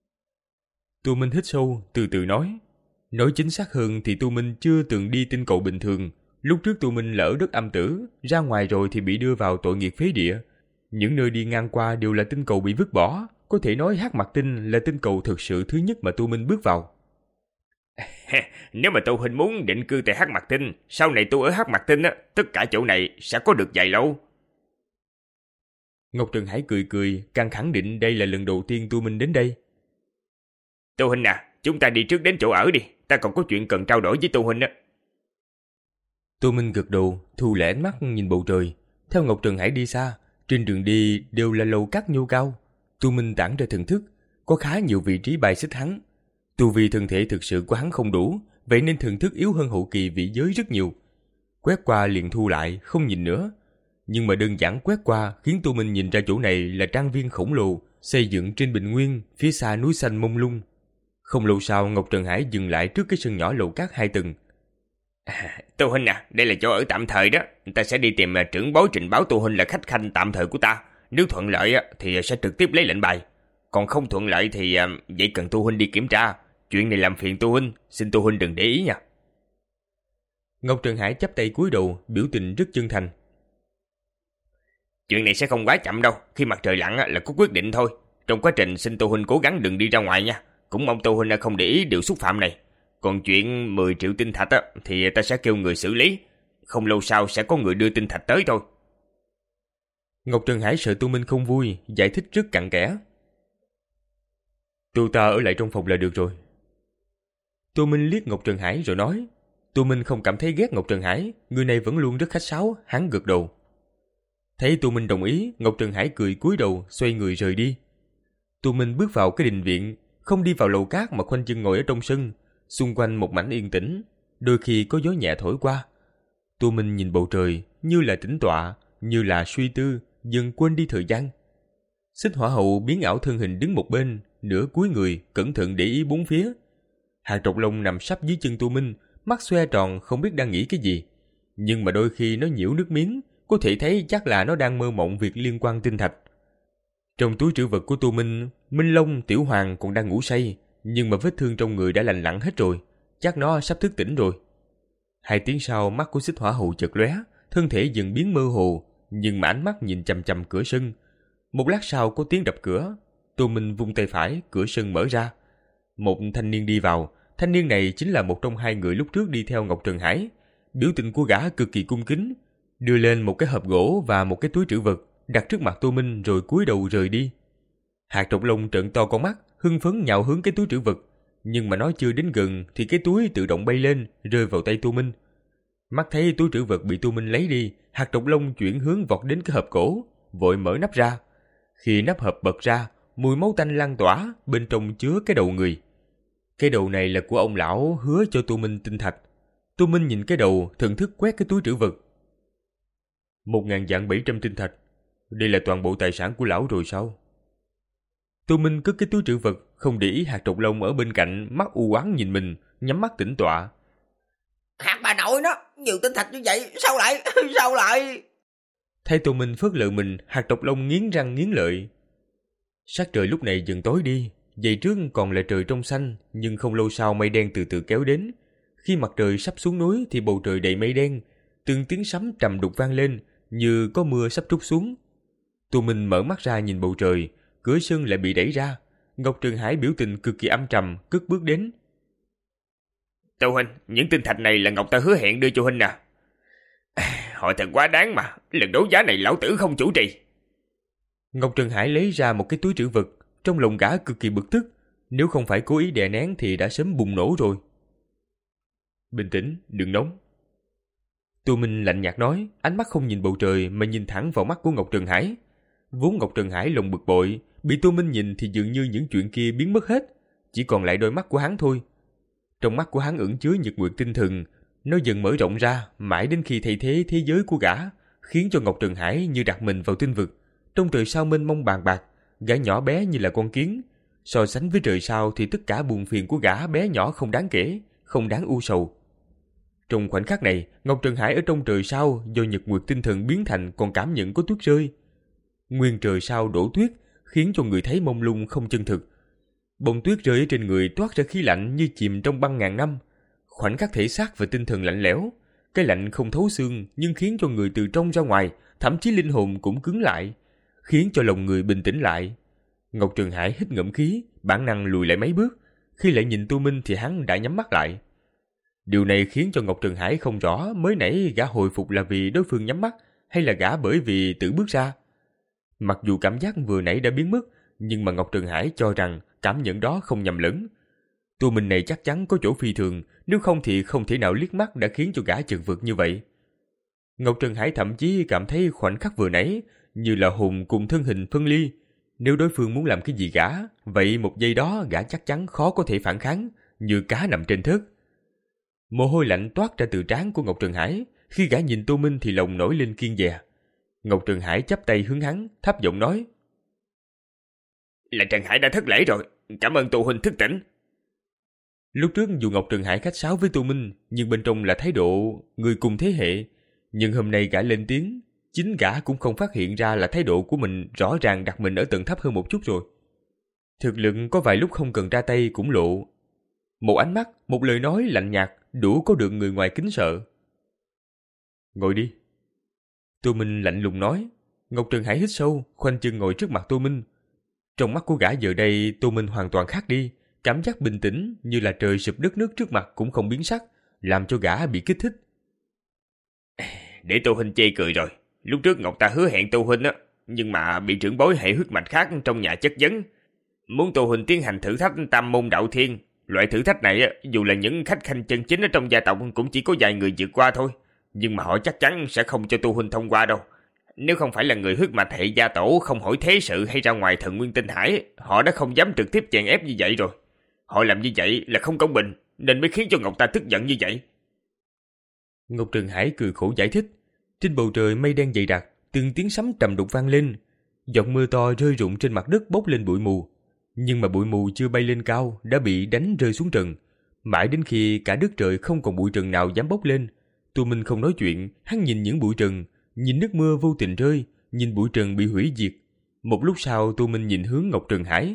Tô Minh hít sâu, từ từ nói. Nói chính xác hơn thì Tô Minh chưa từng đi tinh cầu bình thường. Lúc trước Tô Minh lỡ đất âm tử, ra ngoài rồi thì bị đưa vào tội nghiệt phế địa. Những nơi đi ngang qua đều là tinh cầu bị vứt bỏ. Có thể nói hắc mặc tinh là tinh cầu thực sự thứ nhất mà Tô Minh bước vào. Nếu mà Tô Huynh muốn định cư tại hắc mặc tinh, sau này tôi ở hắc mặc tinh, tất cả chỗ này sẽ có được dài lâu. Ngọc Trần Hải cười cười, càng khẳng định đây là lần đầu tiên Tô Minh đến đây. Tô Huynh à, chúng ta đi trước đến chỗ ở đi, ta còn có chuyện cần trao đổi với Tô Huynh á. Tô Minh gật đầu, thu lại ánh mắt nhìn bầu trời. Theo Ngọc Trần Hải đi xa, trên đường đi đều là lầu cát nhô cao. Tô Minh tản ra thần thức, có khá nhiều vị trí bài xích hắn. Tu vi thân thể thực sự của hắn không đủ, vậy nên thần thức yếu hơn hậu kỳ vị giới rất nhiều. Quét qua liền thu lại, không nhìn nữa. Nhưng mà đơn giản quét qua khiến Tô Minh nhìn ra chỗ này là trang viên khổng lồ, xây dựng trên bình nguyên, phía xa núi xanh mông lung. Không lâu sau, Ngọc Trần Hải dừng lại trước cái sân nhỏ lầu cát hai tầng. À, Tô Huynh à, đây là chỗ ở tạm thời đó. Ta sẽ đi tìm trưởng bối trình báo Tô Huynh là khách khanh tạm thời của ta. Nếu thuận lợi thì sẽ trực tiếp lấy lệnh bài. Còn không thuận lợi thì vậy cần Tô Huynh đi kiểm tra. Chuyện này làm phiền Tô Huynh, xin Tô Huynh đừng để ý nha. Ngọc Trần Hải chắp tay cúi đầu, biểu tình rất chân thành. Chuyện này sẽ không quá chậm đâu, khi mặt trời lặn là có quyết định thôi. Trong quá trình xin Tô Huynh cố gắng đừng đi ra ngoài nha. Cũng mong Tô Huynh không để ý điều xúc phạm này. Còn chuyện mười triệu tinh thạch á, thì ta sẽ kêu người xử lý. Không lâu sau sẽ có người đưa tinh thạch tới thôi. Ngọc Trần Hải sợ Tô Minh không vui, giải thích rất cặn kẽ. Tô ta ở lại trong phòng là được rồi. Tô Minh liếc Ngọc Trần Hải rồi nói. Tô Minh không cảm thấy ghét Ngọc Trần Hải, người này vẫn luôn rất khách sáo, hắn gật đầu. Thấy Tô Minh đồng ý, Ngọc Trần Hải cười cúi đầu, xoay người rời đi. Tô Minh bước vào cái đình viện, không đi vào lầu cát mà khoanh chân ngồi ở trong sân, xung quanh một mảnh yên tĩnh, đôi khi có gió nhẹ thổi qua. Tô Minh nhìn bầu trời, như là tĩnh tọa, như là suy tư, dần quên đi thời gian. Xích Hỏa Hậu biến ảo thân hình đứng một bên, nửa cúi người, cẩn thận để ý bốn phía. Hàn Trọc Long nằm sắp dưới chân Tô Minh, mắt xoe tròn không biết đang nghĩ cái gì. Nhưng mà đôi khi nó nhiễu nước miếng, có thể thấy chắc là nó đang mơ mộng việc liên quan tinh thạch. Trong túi trữ vật của Tô Minh, Minh Long, Tiểu Hoàng còn đang ngủ say, nhưng mà vết thương trong người đã lành lặn hết rồi, chắc nó sắp thức tỉnh rồi. Hai tiếng sau, mắt của Xích Hỏa Hậu chợt lóe, thân thể dần biến mơ hồ, nhưng mà ánh mắt nhìn chằm chằm cửa sân. Một lát sau có tiếng đập cửa, Tô Minh vung tay phải, cửa sân mở ra. Một thanh niên đi vào, thanh niên này chính là một trong hai người lúc trước đi theo Ngọc Trần Hải. Biểu tình của gã cực kỳ cung kính, đưa lên một cái hộp gỗ và một cái túi trữ vật, đặt trước mặt Tô Minh rồi cúi đầu rời đi. Hạt Trọc Long trợn to con mắt, hưng phấn nhào hướng cái túi trữ vật, nhưng mà nó chưa đến gần thì cái túi tự động bay lên, rơi vào tay Tô Minh. Mắt thấy túi trữ vật bị Tô Minh lấy đi, Hạt Trọc Long chuyển hướng vọt đến cái hộp gỗ, vội mở nắp ra. Khi nắp hộp bật ra, mùi máu tanh lan tỏa, bên trong chứa cái đầu người. Cái đầu này là của ông lão hứa cho Tô Minh tinh thạch. Tô Minh nhìn cái đầu, thần thức quét cái túi trữ vật. Một ngàn vạn bảy trăm tinh thạch. Đây là toàn bộ tài sản của lão rồi sao? Tô Minh cất cái túi trữ vật, không để ý hạt độc lông ở bên cạnh, mắt u oán nhìn mình, nhắm mắt tĩnh tọa. Hạt bà nội nó, nhiều tinh thạch như vậy, sao lại, sao lại? Thấy Tô Minh phớt lờ mình, hạt độc lông nghiến răng nghiến lợi. Sắc trời lúc này dần tối đi, dậy trước còn là trời trong xanh, nhưng không lâu sau mây đen từ từ kéo đến. Khi mặt trời sắp xuống núi thì bầu trời đầy mây đen, từng tiếng sấm trầm đục vang lên, như có mưa sắp trút xuống. Tô Minh mở mắt ra nhìn bầu trời, cửa sân lại bị đẩy ra. Ngọc Trường Hải biểu tình cực kỳ âm trầm, cất bước đến. Tô huynh, những tinh thạch này là Ngọc ta hứa hẹn đưa cho huynh nè. Họ thật quá đáng mà, lần đấu giá này lão tử không chủ trì. Ngọc Trường Hải lấy ra một cái túi trữ vật, trong lòng gã cực kỳ bực tức, nếu không phải cố ý đè nén thì đã sớm bùng nổ rồi. Bình tĩnh, đừng nóng. Tô Minh lạnh nhạt nói, ánh mắt không nhìn bầu trời mà nhìn thẳng vào mắt của Ngọc Trường Hải. Vốn Ngọc Trường Hải lòng bực bội, bị Tô Minh nhìn thì dường như những chuyện kia biến mất hết, chỉ còn lại đôi mắt của hắn thôi. Trong mắt của hắn ẩn chứa nhật nguyệt tinh thần, nó dần mở rộng ra, mãi đến khi thay thế thế giới của gã, khiến cho Ngọc Trường Hải như đặt mình vào tinh vực. Trong trời sao mênh mông bàn bạc, gã nhỏ bé như là con kiến. So sánh với trời sao thì tất cả buồn phiền của gã bé nhỏ không đáng kể, không đáng u sầu. Trong khoảnh khắc này, Ngọc Trường Hải ở trong trời sao do nhật nguyệt tinh thần biến thành còn cảm nhận có tuyết rơi. Nguyên trời sao đổ tuyết, khiến cho người thấy mông lung không chân thực. Bông tuyết rơi ở trên người toát ra khí lạnh như chìm trong băng ngàn năm. Khoảnh khắc thể xác và tinh thần lạnh lẽo. Cái lạnh không thấu xương nhưng khiến cho người từ trong ra ngoài, thậm chí linh hồn cũng cứng lại, khiến cho lòng người bình tĩnh lại. Ngọc Trường Hải hít ngậm khí, bản năng lùi lại mấy bước. Khi lại nhìn Tô Minh thì hắn đã nhắm mắt lại. Điều này khiến cho Ngọc Trường Hải không rõ mới nãy gã hồi phục là vì đối phương nhắm mắt hay là gã bởi vì tự bước ra. Mặc dù cảm giác vừa nãy đã biến mất, nhưng mà Ngọc Trường Hải cho rằng cảm nhận đó không nhầm lẫn. Tô Minh này chắc chắn có chỗ phi thường, nếu không thì không thể nào liếc mắt đã khiến cho gã chật vật như vậy. Ngọc Trường Hải thậm chí cảm thấy khoảnh khắc vừa nãy như là hồn cùng thân hình phân ly. Nếu đối phương muốn làm cái gì gã, vậy một giây đó gã chắc chắn khó có thể phản kháng, như cá nằm trên thớt. Mồ hôi lạnh toát ra từ trán của Ngọc Trường Hải, khi gã nhìn Tô Minh thì lòng nổi lên kiêng dè. Ngọc Trường Hải chắp tay hướng hắn, thấp giọng nói. Là Trần Hải đã thất lễ rồi, cảm ơn Tô huynh thức tỉnh. Lúc trước dù Ngọc Trường Hải khách sáo với Tô Minh, nhưng bên trong là thái độ người cùng thế hệ. Nhưng hôm nay gã lên tiếng, chính gã cũng không phát hiện ra là thái độ của mình rõ ràng đặt mình ở tầng thấp hơn một chút rồi. Thực lực có vài lúc không cần ra tay cũng lộ. Một ánh mắt, một lời nói lạnh nhạt đủ có được người ngoài kính sợ. Ngồi đi. Tô Minh lạnh lùng nói. Ngọc Trường Hải hít sâu, khoanh chân ngồi trước mặt Tô Minh. Trong mắt của gã giờ đây, Tô Minh hoàn toàn khác đi, cảm giác bình tĩnh như là trời sụp đất nước trước mặt cũng không biến sắc, làm cho gã bị kích thích. Để Tô huynh chê cười rồi, lúc trước Ngọc ta hứa hẹn Tô huynh á, nhưng mà bị trưởng bối hệ huyết mạch khác trong nhà chất vấn, muốn Tô huynh tiến hành thử thách tam môn đạo thiên. Loại thử thách này dù là những khách khanh chân chính ở trong gia tộc cũng chỉ có vài người vượt qua thôi, nhưng mà họ chắc chắn sẽ không cho Tô huynh thông qua đâu. Nếu không phải là người huyết mạch hệ gia tổ không hỏi thế sự hay ra ngoài thần nguyên tinh hải, họ đã không dám trực tiếp chèn ép như vậy rồi. Họ làm như vậy là không công bình, nên mới khiến cho Ngọc ta tức giận như vậy. Ngọc Trường Hải cười khổ giải thích. Trên bầu trời mây đen dày đặc, từng tiếng sấm trầm đục vang lên. Giọt mưa to rơi rụng trên mặt đất bốc lên bụi mù. Nhưng mà bụi mù chưa bay lên cao đã bị đánh rơi xuống trần. Mãi đến khi cả đất trời không còn bụi trần nào dám bốc lên, Tô Minh không nói chuyện, hắn nhìn những bụi trần, nhìn nước mưa vô tình rơi, nhìn bụi trần bị hủy diệt. Một lúc sau Tô Minh nhìn hướng Ngọc Trường Hải.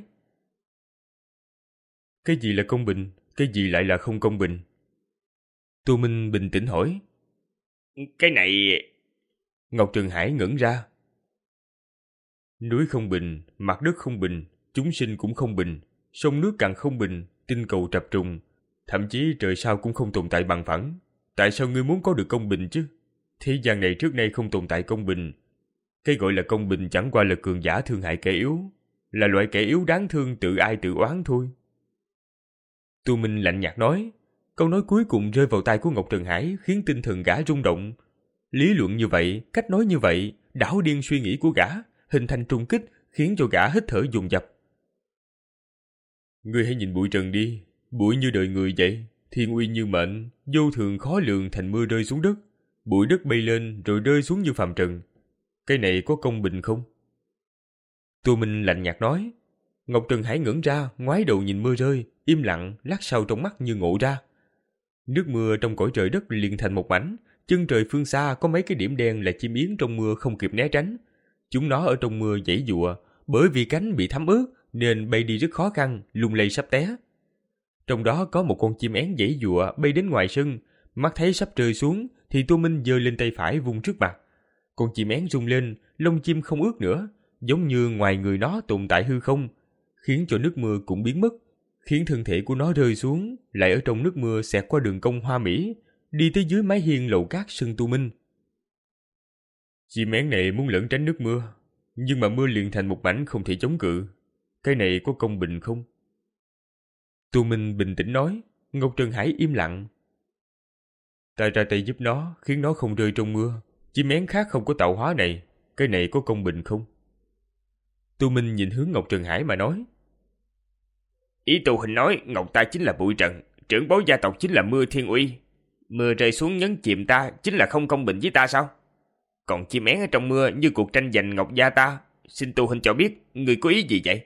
Cái gì là công bình, cái gì lại là không công bình? Tô Minh bình tĩnh hỏi. Cái này... Ngọc Trường Hải ngẩn ra. Núi không bình, mặt đất không bình, chúng sinh cũng không bình, sông nước càng không bình, tinh cầu trập trùng, thậm chí trời sao cũng không tồn tại bằng phẳng. Tại sao ngươi muốn có được công bình chứ? Thế gian này trước nay không tồn tại công bình. Cái gọi là công bình chẳng qua là cường giả thương hại kẻ yếu, là loại kẻ yếu đáng thương tự ai tự oán thôi. Tô Minh lạnh nhạt nói. Câu nói cuối cùng rơi vào tai của Ngọc Trường Hải khiến tinh thần gã rung động. Lý luận như vậy, cách nói như vậy, đảo điên suy nghĩ của gã, hình thành trùng kích khiến cho gã hít thở dồn dập. Ngươi hãy nhìn bụi trần đi, Bụi như đời người vậy, thiên uy như mệnh, vô thường khó lường thành mưa rơi xuống đất. Bụi đất bay lên rồi rơi xuống như phàm trần. Cái này có công bình không? Tô Minh lạnh nhạt nói. Ngọc Trần Hải ngẩng ra, ngoái đầu nhìn mưa rơi, im lặng, lát sau trong mắt như ngộ ra. Nước mưa trong cõi trời đất liền thành một mảnh, chân trời phương xa có mấy cái điểm đen là chim yến trong mưa không kịp né tránh. Chúng nó ở trong mưa giãy giụa, bởi vì cánh bị thấm ướt nên bay đi rất khó khăn, lung lay sắp té. Trong đó có một con chim én giãy giụa bay đến ngoài sân, mắt thấy sắp rơi xuống thì Tô Minh giơ lên tay phải vung trước mặt. Con chim én rung lên, lông chim không ướt nữa, giống như ngoài người nó tồn tại hư không, khiến cho nước mưa cũng biến mất, khiến thân thể của nó rơi xuống, lại ở trong nước mưa xẹt qua đường cong hoa mỹ, đi tới dưới mái hiên lầu cát sân Tô Minh. Chim én này muốn lẩn tránh nước mưa, nhưng mà mưa liền thành một mảnh không thể chống cự. Cái này có công bình không? Tô Minh bình tĩnh nói. Ngọc Trần Hải im lặng. Ta ra tay giúp nó, khiến nó không rơi trong mưa. Chim én khác không có tạo hóa này, cái này có công bình không? Tô Minh nhìn hướng Ngọc Trần Hải mà nói. Ý Tô Hình nói Ngọc ta chính là bụi trần, trưởng bối gia tộc chính là mưa thiên uy. Mưa rơi xuống nhấn chìm ta chính là không công bình với ta sao? Còn chim én ở trong mưa như cuộc tranh giành Ngọc gia ta. Xin Tô Hình cho biết, người có ý gì vậy?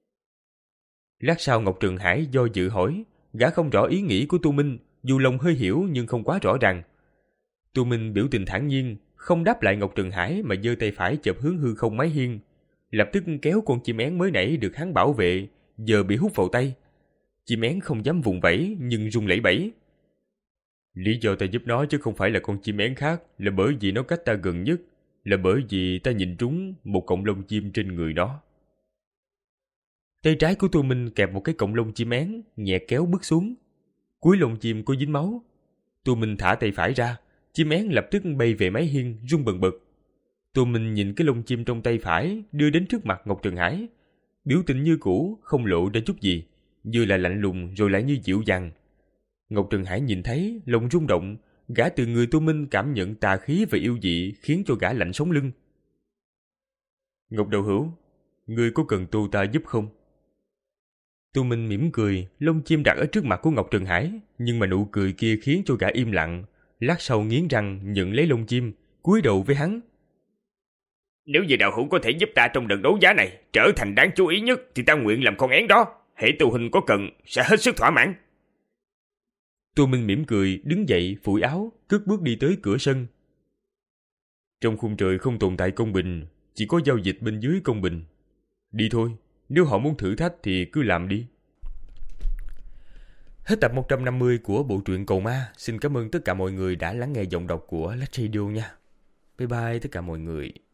Lát sau Ngọc Trần Hải do dự hỏi, gã không rõ ý nghĩ của Tô Minh, dù lòng hơi hiểu nhưng không quá rõ ràng. Tô Minh biểu tình thản nhiên, không đáp lại Ngọc Trần Hải mà giơ tay phải chộp hướng hư không mái hiên, lập tức kéo con chim én mới nãy được hắn bảo vệ, giờ bị hút vào tay. Chim én không dám vùng vẫy nhưng rung lẩy bẩy. Lý do ta giúp nó chứ không phải là con chim én khác, là bởi vì nó cách ta gần nhất, là bởi vì ta nhìn trúng một cọng lông chim trên người nó. Tay trái của Tô Minh kẹp một cái cọng lông chim én, nhẹ kéo bước xuống. Cuối lông chim có dính máu. Tô Minh thả tay phải ra, chim én lập tức bay về mái hiên, rung bần bật. Tô Minh nhìn cái lông chim trong tay phải, đưa đến trước mặt Ngọc Trần Hải. Biểu tình như cũ, không lộ ra chút gì, vừa là lạnh lùng rồi lại như dịu dàng. Ngọc Trần Hải nhìn thấy, lòng rung động, gã từ người Tô Minh cảm nhận tà khí và yêu dị, khiến cho gã lạnh sống lưng. Ngọc Đạo Hữu, ngươi có cần Tô ta giúp không? Tô Minh mỉm cười, lông chim đặt ở trước mặt của Ngọc Trần Hải, nhưng mà nụ cười kia khiến cho gã im lặng. Lát sau nghiến răng nhận lấy lông chim, cúi đầu với hắn. Nếu như đạo hữu có thể giúp ta trong đợt đấu giá này trở thành đáng chú ý nhất thì ta nguyện làm con én đó. Hễ Tô Huynh có cần sẽ hết sức thỏa mãn. Tô Minh mỉm cười, đứng dậy, phủi áo, cất bước đi tới cửa sân. Trong khung trời không tồn tại công bình, chỉ có giao dịch bên dưới công bình. Đi thôi, nếu họ muốn thử thách thì cứ làm đi. Hết tập một trăm năm mươi của bộ truyện Cầu Ma. Xin cảm ơn tất cả mọi người đã lắng nghe giọng đọc của Lách Radio nha. Bye bye tất cả mọi người.